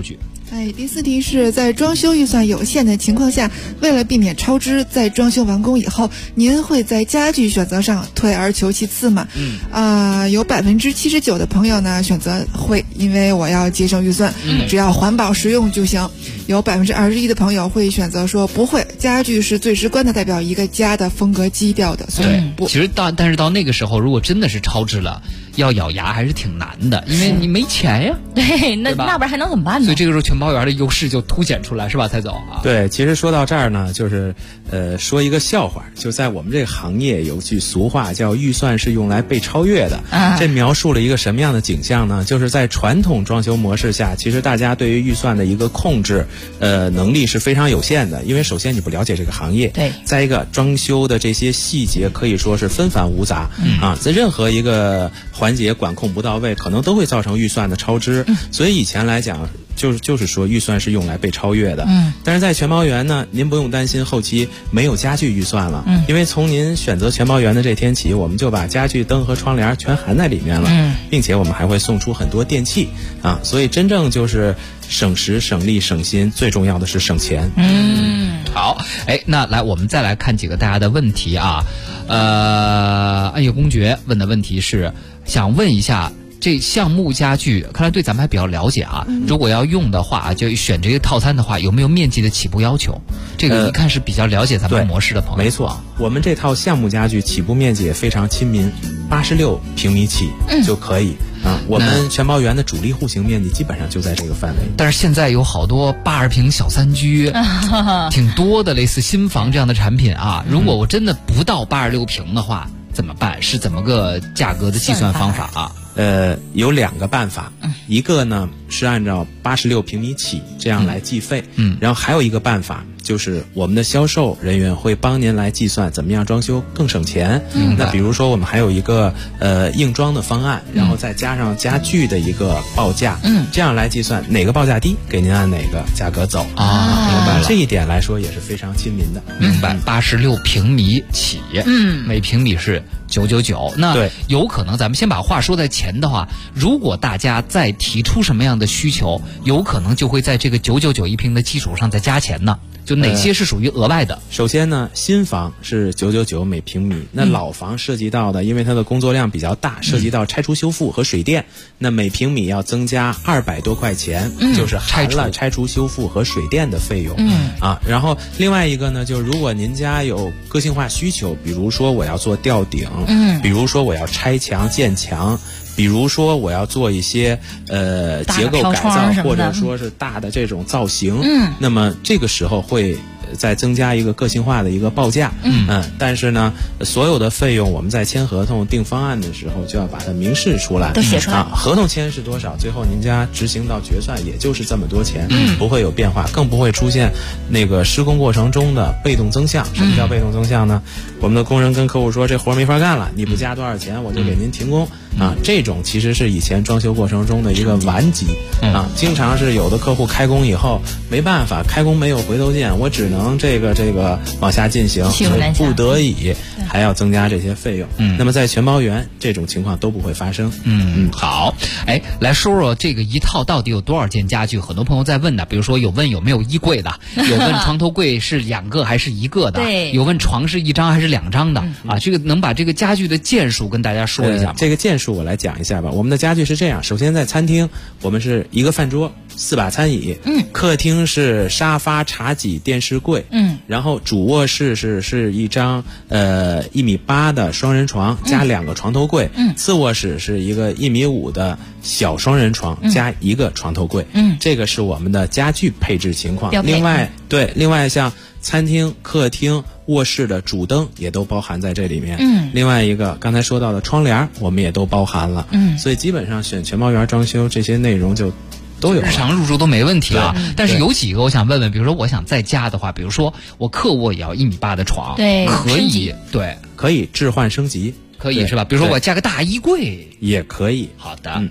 第4题是在装修预算有限的情况下，为了避免超支，在装修完工以后，您会在家具选择上退而求其次吗？有79%的朋友呢选择会，因为我要节省预算，只要环保实用就行。有21%的朋友会选择说不会，家具是最直观的代表一个家的风格基调的，所以不。 其实但是到那个时候，如果真的是超支了，要咬牙还是挺难的，因为你没钱呀。 对，那不然还能怎么办呢？ 所以这个时候全包园的优势就凸显出来，是吧，蔡总啊？ 对，其实说到这儿呢，就是说一个笑话，就在我们这个行业有句俗话叫预算是用来被超越的。这描述了一个什么样的景象呢？就是在传统装修模式下，其实大家对于预算的一个控制能力是非常有限的，因为首先你不了解这个行业， 对， 再一个装修的这些细节可以说是纷繁无杂，在任何一个环节管控不到位，可能都会造成预算的超支。所以以前来讲，就是说预算是用来被超越的。但是在全包园呢，您不用担心后期没有家具预算了，因为从您选择全包园的这天起，我们就把家具、灯和窗帘全含在里面了，并且我们还会送出很多电器所以真正就是省时、省力、省心，最重要的是省钱。 好，那来我们再来看几个大家的问题啊。暗夜公爵问的问题是想问一下，这橡木家具看来对咱们还比较了解啊。如果要用的话，就选这个套餐的话，有没有面积的起步要求？这个一看是比较了解咱们模式的朋友。 没错，我们这套橡木家具起步面积也非常亲民，86平米起就可以。我们全包园的主力户型面积基本上就在这个范围。 但是现在有好多82平小3居，挺多的，类似新房这样的产品啊。如果我真的不到86平的话，怎么办？是怎么个价格的计算方法啊？ 有2个办法，一个呢是按照86平米起这样来计费，然后还有一个办法就是我们的销售人员会帮您来计算怎么样装修更省钱。那比如说我们还有一个硬装的方案，然后再加上家具的一个报价，这样来计算哪个报价低，给您按哪个价格走明白了。这一点来说也是非常亲民的。 明白，86平米起，每平米是999。那有可能咱们先把话说在前的话，如果大家再提出什么样的需求，有可能就会在这个999一平的基础上再加钱呢？就哪些是属于额外的？ 首先呢，新房是999每平米，那老房涉及到的，因为它的工作量比较大，涉及到拆除修复和水电，那每平米要增加200多块钱，就是含了拆除修复和水电的费用。然后另外一个呢，就是如果您家有个性化需求，比如说我要做吊顶，比如说我要拆墙建墙，比如说我要做一些结构改造，或者说是大的这种造型，那么这个时候会再增加一个个性化的一个报价。但是呢，所有的费用我们在签合同定方案的时候就要把它明示出来， 都写出来。 合同签是多少，最后您家执行到决算也就是这么多钱，不会有变化，更不会出现那个施工过程中的被动增项。什么叫被动增项呢？我们的工人跟客户说这活没法干了，你不加多少钱我就给您停工。这种其实是以前装修过程中的一个顽疾经常是有的客户开工以后没办法，开工没有回头箭，我只能这个往下进行，不得已还要增加这些费用。那么在全包园这种情况都不会发生。 好，来说说这个一套到底有多少件家具？很多朋友在问的，比如说有问有没有衣柜的，有问床头柜是2个还是1个的， 对， 有问床是1张还是2张的这个能把这个家具的件数跟大家说一下吗？ 这个件数我来讲一下吧。我们的家具是这样，首先在餐厅我们是1个饭桌4把餐椅，客厅是沙发茶几电视柜，然后主卧室是一张1.8米的双人床加2个床头柜，次卧室是一个1.5米的小双人床加1个床头柜，这个是我们的家具配置情况。另外像餐厅、客厅、卧室的主灯也都包含在这里面。另外一个刚才说到的窗帘我们也都包含了。所以基本上选全包园装修这些内容就都有， 日常入住都没问题啊。但是有几个我想问问，比如说我想在家的话，比如说我客卧也要1.8米的床， 对， 可以置换升级， 可以是吧？比如说我加个大衣柜也可以。 好的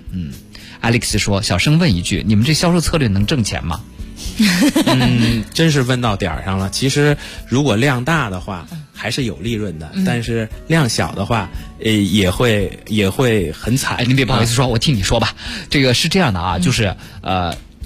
，Alex 说，小生问一句，你们这销售策略能挣钱吗？ 真是问到点儿上了。其实如果量大的话还是有利润的，但是量小的话也会很惨。 您别不好意思说，我替你说吧。这个是这样的啊，就是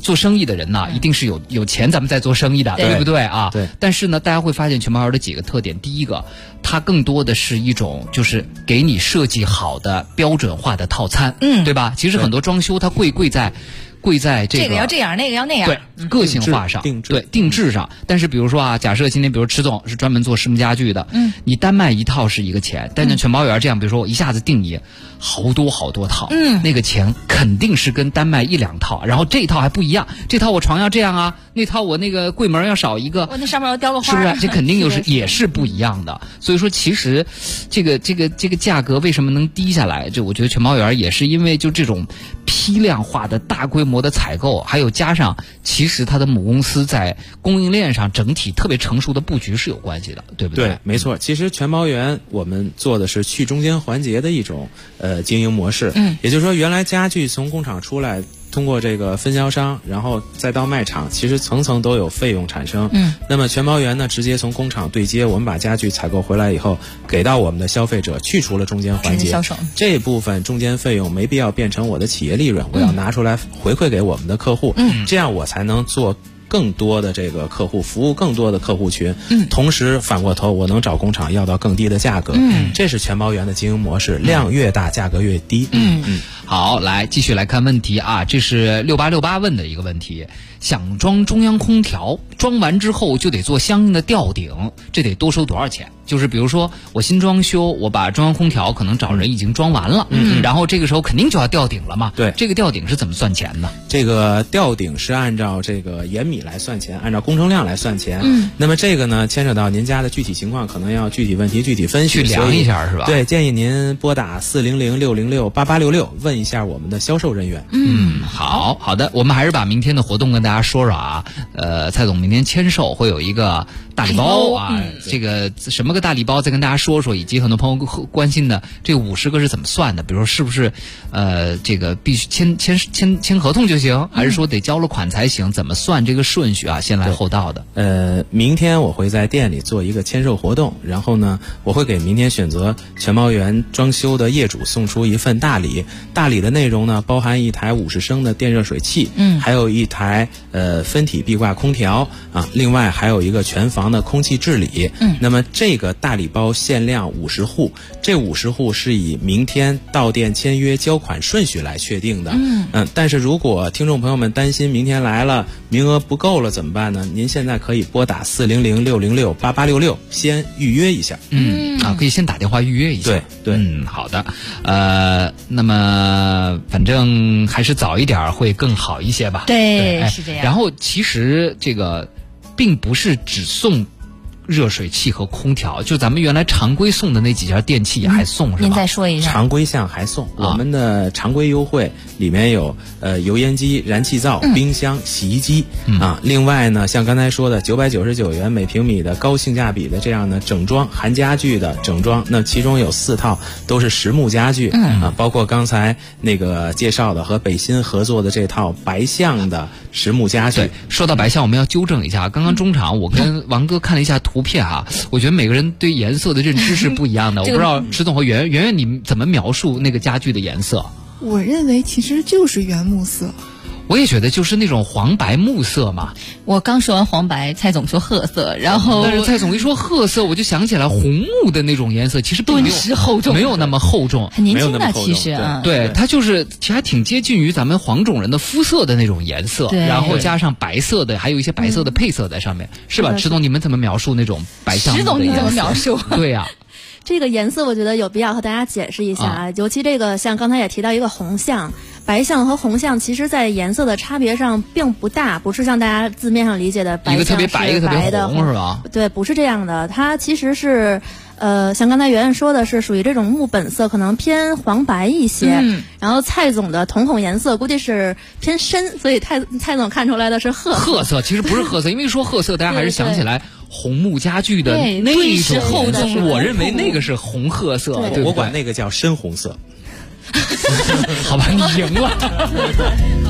做生意的人呢，一定是有钱咱们在做生意的，对不对啊？ 对。 但是呢，大家会发现全毛园的几个特点，第一个，它更多的是一种就是给你设计好的标准化的套餐，对吧？其实很多装修它贵在这个要这样，那个要那样， 对，个性化上，定制上。但是比如说啊，假设今天比如池总是专门做实木家具的，你单卖一套是一个钱，但是全毛园这样，比如说我一下子定你好多套，那个钱肯定是跟单卖一两套，然后这一套还不一样，这套我床要这样啊，那套我那个柜门要少一个， 我那上面要雕个花， 是不是？这肯定也是不一样的。所以说，其实这个价格为什么能低下来？我觉得全毛园也是因为就这种批量化的大规模的采购，还有加上其实它的母公司在供应链上整体特别成熟的布局是有关系的，对不对？ 对，没错。其实全毛园我们做的是去中间环节的一种经营模式，也就是说原来家具从工厂出来，通过这个分销商，然后再到卖场，其实层层都有费用产生。那么全毛园呢，直接从工厂对接，我们把家具采购回来以后，给到我们的消费者，去除了中间环节，这部分中间费用没必要变成我的企业利润，我要拿出来回馈给我们的客户，这样我才能做更多的这个客户，服务更多的客户群，同时反过头我能找工厂要到更低的价格，这是全毛园的经营模式，量越大价格越低。 好，来继续来看问题啊，这是6868问的一个问题，想装中央空调，装完之后就得做相应的吊顶，这得多收多少钱？就是比如说我新装修，我把中央空调可能找人已经装完了，然后这个时候肯定就要吊顶了嘛。 对， 这个吊顶是怎么算钱呢？ 这个吊顶是按照这个延米来算钱，按照工程量来算钱。那么这个呢，牵扯到您家的具体情况，可能要具体问题具体分析， 去量一下是吧？ 对，建议您拨打400-606-8866问一下我们的销售人员。 好的，我们还是把明天的活动跟大家说说啊。蔡总明天签售会有一个大礼包啊，这个什么个大礼包再跟大家说说，以及很多朋友关心的这50个是怎么算的，比如说是不是这个必须签合同就行，还是说得交了款才行，怎么算这个顺序啊？先来后到的。 明天我会在店里做一个签售活动，然后呢，我会给明天选择全毛园装修的业主送出一份大礼，大礼的内容呢包含一台50升的电热水器，还有一台分体壁挂空调啊，另外还有一个全房的空气治理。那么这个大礼包限量50户，这50户是以明天到店签约交款顺序来确定的。但是如果听众朋友们担心明天来了名额不够了怎么办呢？您现在可以拨打400-606-8866先预约一下。 可以先打电话预约一下。 对， 好的。那么反正还是早一点会更好一些吧。 对，是这样。 然后其实这个并不是只送热水器和空调，就咱们原来常规送的那几件电器也还送，是吧？ 您再说一下。 常规项还送，我们的常规优惠里面有油烟机、燃气灶、冰箱、洗衣机啊。另外呢，像刚才说的999元每平米的高性价比的这样的整装含家具的整装，那其中有4套都是实木家具啊，包括刚才那个介绍的和北新合作的这套白象的实木家具。 对，说到白象，我们要纠正一下，刚刚中场我跟王哥看了一下图片哈，我觉得每个人对颜色的认知是不一样的。我不知道池总和圆圆你怎么描述那个家具的颜色？ 我认为其实就是原木色。 我也觉得就是那种黄白木色嘛。 我刚说完黄白，蔡总说褐色，然后但是蔡总一说褐色，我就想起来红木的那种颜色，其实顿时厚重， 没有那么厚重， 很年轻的其实啊。 对，它就是其实还挺接近于咱们黄种人的肤色的那种颜色，然后加上白色的，还有一些白色的配色在上面，是吧？池总，你们怎么描述那种白象木的颜色？ 池总你怎么描述？ 对呀。 这个颜色我觉得有必要和大家解释一下啊，尤其这个像刚才也提到一个红象、白象和红象，其实在颜色的差别上并不大，不是像大家字面上理解的白象是白的， 一个特别白，一个特别红，是吧？ 对，不是这样的，它其实是像刚才圆圆说的是属于这种木本色，可能偏黄白一些。然后蔡总的瞳孔颜色估计是偏深，所以蔡总看出来的是褐色，其实不是褐色，因为说褐色大家还是想起来红木家具的那种厚重，我认为那个是红褐色，对， 我管那个叫深红色。 好吧，你赢了。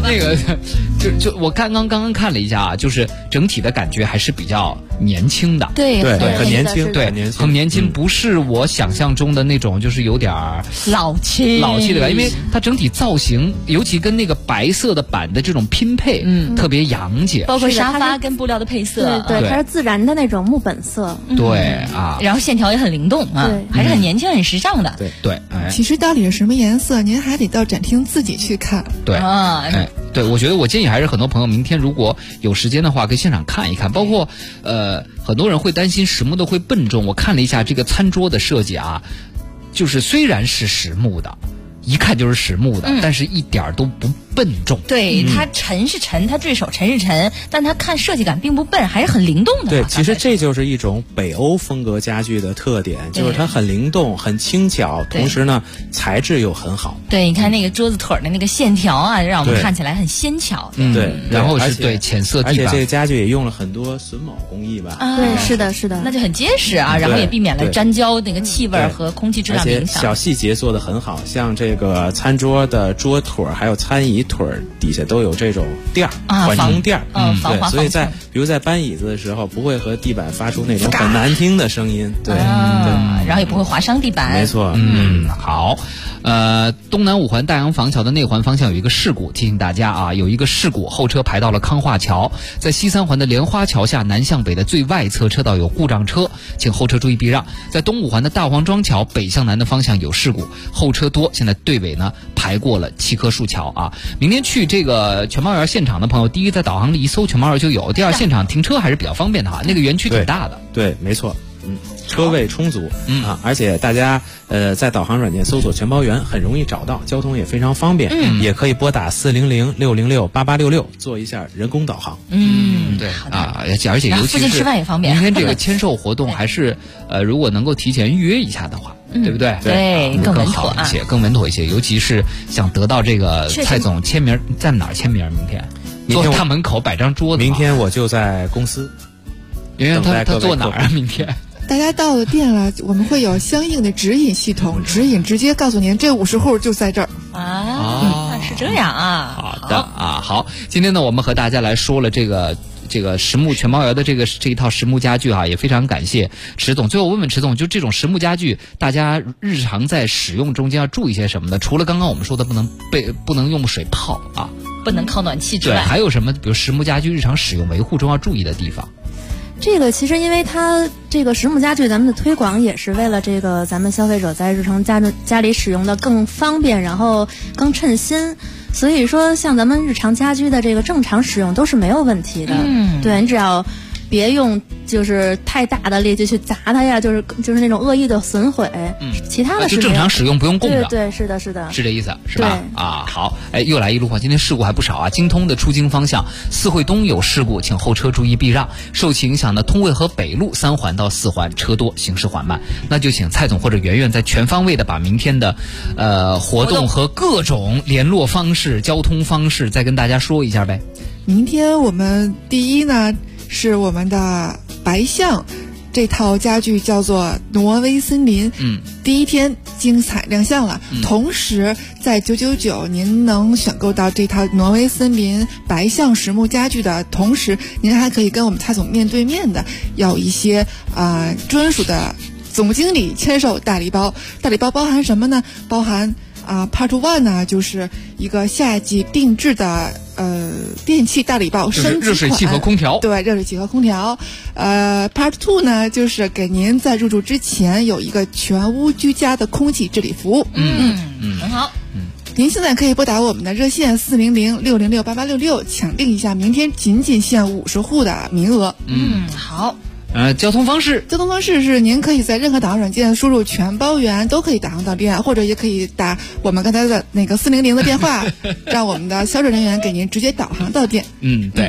那个就我刚刚看了一下啊，就是整体的感觉还是比较年轻的， 对， 很年轻， 对，很年轻，不是我想象中的那种，就是有点老气的感觉，因为它整体造型，尤其跟那个白色的板的这种拼配，特别洋气， 包括沙发跟布料的配色， 对，它是自然的那种木本色， 对啊， 然后线条也很灵动啊，还是很年轻、很时尚的， 对。 其实到底是什么颜色，您还得到展厅自己去看。 对对，我觉得我建议还是很多朋友明天如果有时间的话，可以现场看一看。包括很多人会担心实木的会笨重，我看了一下这个餐桌的设计啊，就是虽然是实木的，一看就是实木的，但是一点都不笨重。 对，它沉是沉，它坠手沉是沉，但它看设计感并不笨，还是很灵动的。 对，其实这就是一种北欧风格家具的特点，就是它很灵动、很轻巧，同时呢材质又很好。 对，你看那个桌子腿的那个线条啊，让我们看起来很纤巧。 对， 然后是对浅色地板， 而且这个家具也用了很多榫卯工艺吧？ 对，是的， 那就很结实啊，然后也避免了粘胶那个气味和空气质量的影响。 而且小细节做得很好，像这个餐桌的桌腿还有餐椅腿底下都有这种垫儿，缓冲垫儿，对，所以比如在搬椅子的时候，不会和地板发出那种很难听的声音，对， 然后也不会划伤地板。 没错， 好，东南五环大洋坊桥的内环方向有一个事故，提醒大家啊，有一个事故，后车排到了康化桥，在西三环的莲花桥下南向北的最外侧车道有故障车，请后车注意避让。在东五环的大黄庄桥北向南的方向有事故，后车多，现在队尾呢排过了7棵树桥啊。明天去这个全猫园现场的朋友，第一在导航里一搜全猫园就有，第二现场停车还是比较方便的哈，那个园区挺大的。 对，没错。车位充足，而且大家在导航软件搜索全包园很容易找到，交通也非常方便，也可以拨打400-606-8866做一下人工导航。 对啊，而且尤其附近吃饭也方便。 明天这个签售活动还是如果能够提前预约一下的话，对不对？ 对，更稳妥一些，更稳妥一些。尤其是想得到这个蔡总签名，在哪儿签名？明天坐大门口摆张桌子。 明天我就在公司。 圆圆他坐哪儿啊？明天大家到了店了，我们会有相应的指引系统，指引直接告诉您这50户就在这儿啊。是这样啊。 好的啊，好，今天呢，我们和大家来说了这个实木全包园的这一套实木家具啊，也非常感谢池总。最后问问池总，就这种实木家具，大家日常在使用中间要注意些什么呢？除了刚刚我们说的不能用水泡啊， 不能靠暖气之外， 对，还有什么？比如实木家具日常使用维护中要注意的地方？ 这个其实因为它这个实木家具，咱们的推广也是为了这个咱们消费者在日常家里使用的更方便，然后更称心。所以说，像咱们日常家居的这个正常使用都是没有问题的。对，你只要别用就是太大的力气去砸它呀，就是那种恶意的损毁。其他的就正常使用不用供的。 对，是的， 是这意思是吧？啊，好，又来一路况，今天事故还不少啊。京通的出京方向四惠东有事故，请后车注意避让。受其影响的通渭河北路3环到4环车多，行驶缓慢。那就请蔡总或者圆圆在全方位的把明天的活动和各种联络方式、交通方式再跟大家说一下呗。 明天我们第一呢是我们的白象，这套家具叫做挪威森林，第一天精彩亮相了。同时在999您能选购到这套挪威森林白象实木家具的同时，您还可以跟我们蔡总面对面的要一些专属的总经理签售大礼包。大礼包包含什么呢？包含Part 1呢，就是一个夏季定制的电器大礼包，升级款， 热水器和空调。 对，热水器和空调。Part 2呢，就是给您在入住之前有一个全屋居家的空气治理服务。 很好。 您现在可以拨打我们的热线400-606-8866抢订一下，明天仅限50户的名额。 好。 交通方式是您可以在任何导航软件输入全包园都可以导航到店，或者也可以打我们刚才的那个400的电话，让我们的销售人员给您直接导航到店。 对，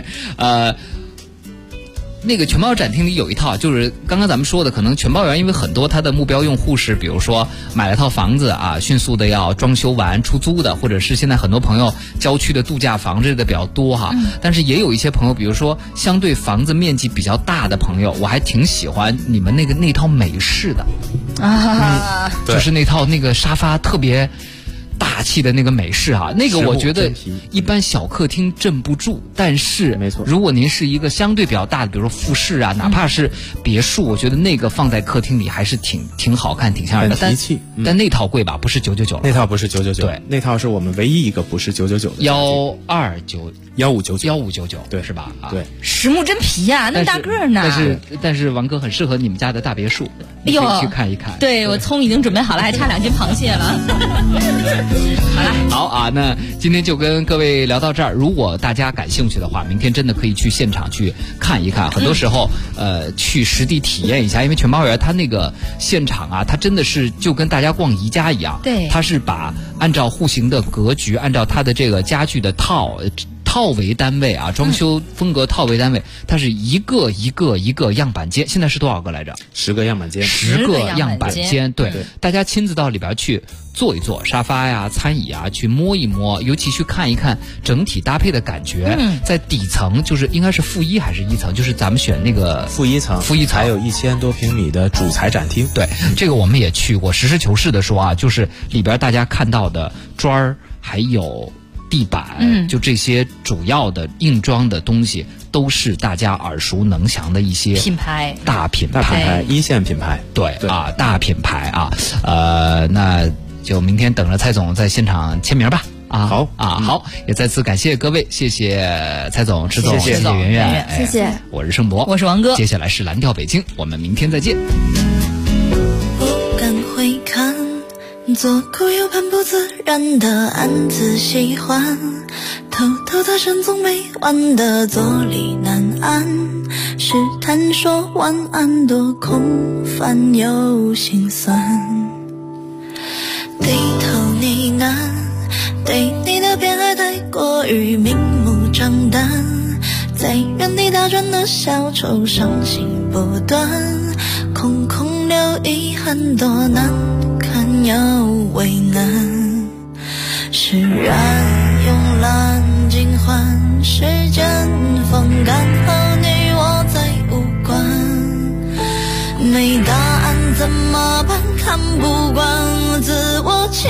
那个全包展厅里有一套，就是刚刚咱们说的，可能全包园因为很多它的目标用户是，比如说买了套房子啊，迅速的要装修完出租的，或者是现在很多朋友郊区的度假房这个比较多哈。但是也有一些朋友，比如说相对房子面积比较大的朋友，我还挺喜欢你们那套美式的就是那套那个沙发特别大气的那个美式啊，那个我觉得一般小客厅镇不住，但是没错， 如果您是一个相对比较大的，比如说复式啊，哪怕是别墅，我觉得那个放在客厅里还是挺好看、挺像样的。但那套贵吧？不是999， 那套不是999， 对， 那套是我们唯一一个不是999的 1599， 对， 是吧？啊， 对， 实木真皮呀，那么大个呢。 但是王哥很适合你们家的大别墅，你可以去看一看。 对，我葱已经准备好了，还差2斤螃蟹了。 好啊，那今天就跟各位聊到这儿。如果大家感兴趣的话，明天真的可以去现场去看一看。很多时候，去实地体验一下，因为全包园它那个现场啊，它真的是就跟大家逛宜家一样。 对， 它是按照户型的格局，按照它的这个家具的套为单位啊，装修风格套为单位，它是一个样板间。现在是多少个来着 ？10个样板间 ，10个样板间。对，大家亲自到里边去坐一坐，沙发呀、餐椅啊，去摸一摸，尤其去看一看整体搭配的感觉。在底层就是应该是负1还是1层，就是咱们选那个负一层，还有1000多平米的主材展厅。 对，这个我们也去过，实事求是的说啊，就是里边大家看到的砖儿还有地板，就这些主要的硬装的东西，都是大家耳熟能详的一些大品牌， 一线品牌。 对啊，大品牌啊，那就明天等着蔡总在现场签名吧。啊， 好啊，好，也再次感谢各位，谢谢蔡总、池总，谢谢圆圆， 谢谢。 我是盛博， 我是王哥， 接下来是蓝调北京，我们明天再见。 不敢回看，左顾右盼不自然的暗自喜欢，偷偷的神总没完的坐立难安，试探说晚安多空泛又心酸，低头呢喃，对你的偏爱太过于明目张胆，在原地打转的小丑伤心不断，空空留遗憾多难看又为难，释然慵懒尽欢，时间风干和你我再无关，没答案怎么办？看不惯自我欺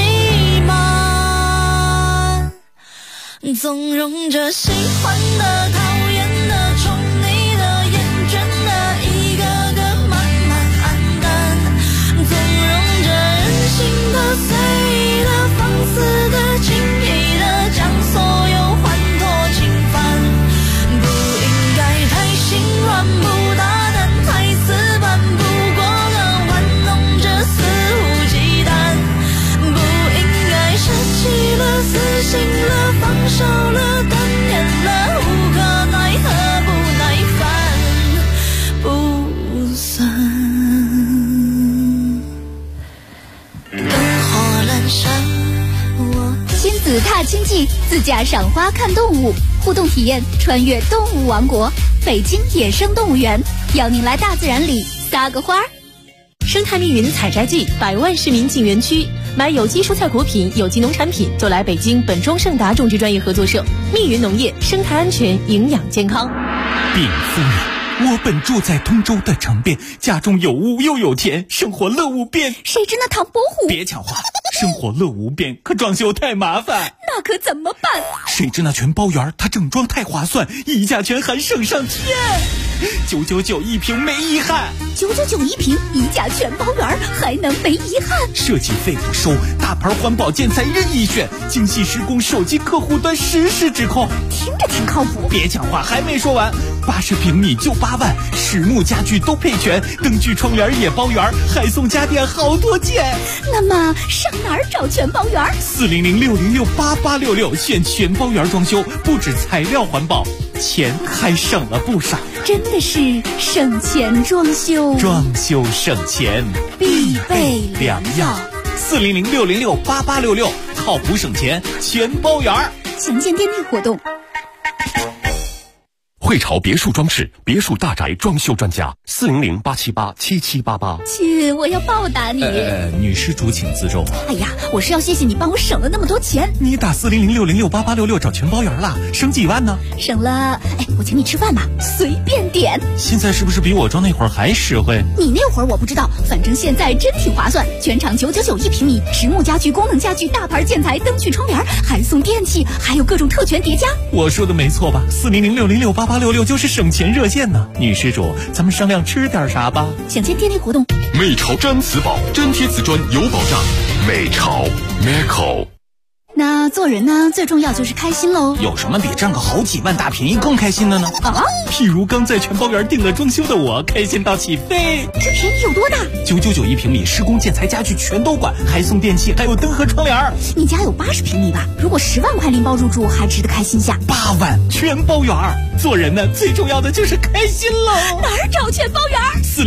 瞒，纵容着喜欢的、讨厌的、宠你的、厌倦的，一个个慢慢黯淡，纵容着任性的、随意的、放肆的、轻易的，将所有欢脱侵犯，不应该太心软，不大胆，太死板，不过的玩弄着肆无忌惮，不应该舍弃了、死心了、放手了、断念了，无可奈何不耐烦不算，灯火阑珊。 亲子踏青记，自驾赏花看动物，互动体验穿越动物王国，北京野生动物园，邀您来大自然里撒个花儿。 生态密云采摘季，100万市民进园区，买有机蔬菜果品、有机农产品就来北京本庄盛达种植专业合作社，密云农业，生态安全，营养健康。 禀夫人，我本住在通州的城边，家中有屋又有田，生活乐无边。 谁知那唐伯虎？ 别抢话，生活乐无边，可装修太麻烦。 那可怎么办？ 谁知那全包园，它整装太划算，溢价权还省上天，999一平没遗憾。 999一平，溢价全包园，还能没遗憾？ 设计费不收，大牌环保建材任意选，精细施工，手机客户端实时指控， 听着挺靠谱。 别讲话，还没说完，80平米就8万，实木家具都配全，灯具窗帘也包圆，还送家电好多件。 那么上哪儿找全包园 ？400-606-8866，选全包园装修，不止材料环保，钱还省了不少。 真的是省钱装修， 装修省钱必备良药。 400-606-8866，靠谱省钱全包圆。 详见店内活动。 汇潮别墅装饰，别墅大宅装修专家，400-878-7788。 亲，我要报答你。 女施主请自重。 哎呀，我是要谢谢你帮我省了那么多钱。 你打400-606-8866找全包圆了，省几万呢？ 省了，我请你吃饭嘛，随便点。 现在是不是比我装那会儿还实惠？ 你那会儿我不知道，反正现在真挺划算，全场999一平米，实木家具、功能家具、大牌建材、灯具、窗帘，还送电器，还有各种特权叠加。 我说的没错吧？400-606-8866就是省钱热线呢。女施主，咱们商量吃点啥吧？ 想见店内活动。 美潮粘瓷宝，粘贴瓷砖有保障。美潮 Meco。 那做人呢，最重要就是开心喽。 有什么比赚个好几万大便宜更开心的呢？譬如刚在全包园订了装修的我，开心到起飞。 这便宜有多大 ？999一平米，施工建材家具全都管，还送电器，还有灯和窗帘。 你家有80平米吧？如果10万块拎包入住，还值得开心下。 8万全包园，做人呢，最重要的就是开心喽。 哪儿找全包园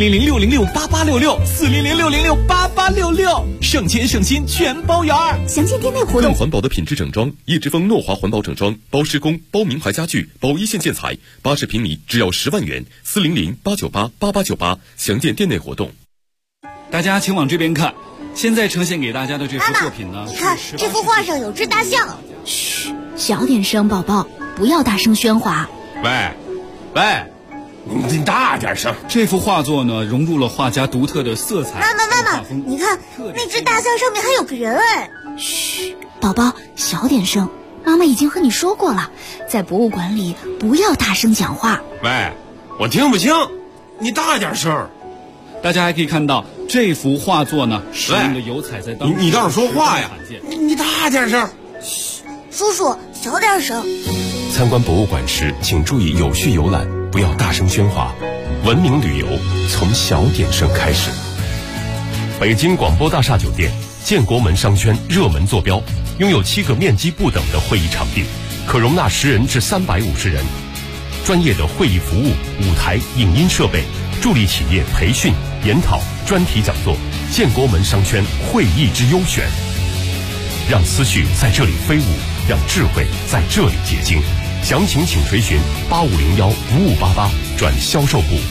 ？400-606-8866，400-606-8866，省钱省心全包园。 详见店内活动。 环保的品质整装，叶之峰诺华环保整装，包施工，包名牌家具，包一线建材，80平米只要10万元，400-898-8898，详见店内活动。 大家请往这边看，现在呈现给大家的这幅作品呢， 你看这幅画上有只大象。 嘘，小点声，宝宝，不要大声喧哗。 喂， 你大点声。 这幅画作呢，融入了画家独特的色彩。 妈妈，你看那只大象上面还有个人哎。 嘘，宝宝，小点声。妈妈已经和你说过了，在博物馆里不要大声讲话。 喂，我听不清，你大点声。 大家还可以看到这幅画作呢，使用的油彩在当你倒是说话呀！你大点声。 嘘，叔叔，小点声。 参观博物馆时，请注意有序游览，不要大声喧哗。文明旅游从小点声开始。北京广播大厦酒店建国门商圈热门坐标，拥有7个面积不等的会议场地，可容纳10人至350人。专业的会议服务、舞台、影音设备，助力企业培训、研讨、专题讲座。建国门商圈会议之优选，让思绪在这里飞舞，让智慧在这里结晶。详情请垂询8501-5588转销售部。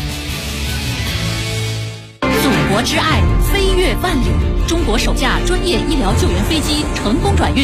祖国之爱飞越万里，中国首架专业医疗救援飞机成功转运。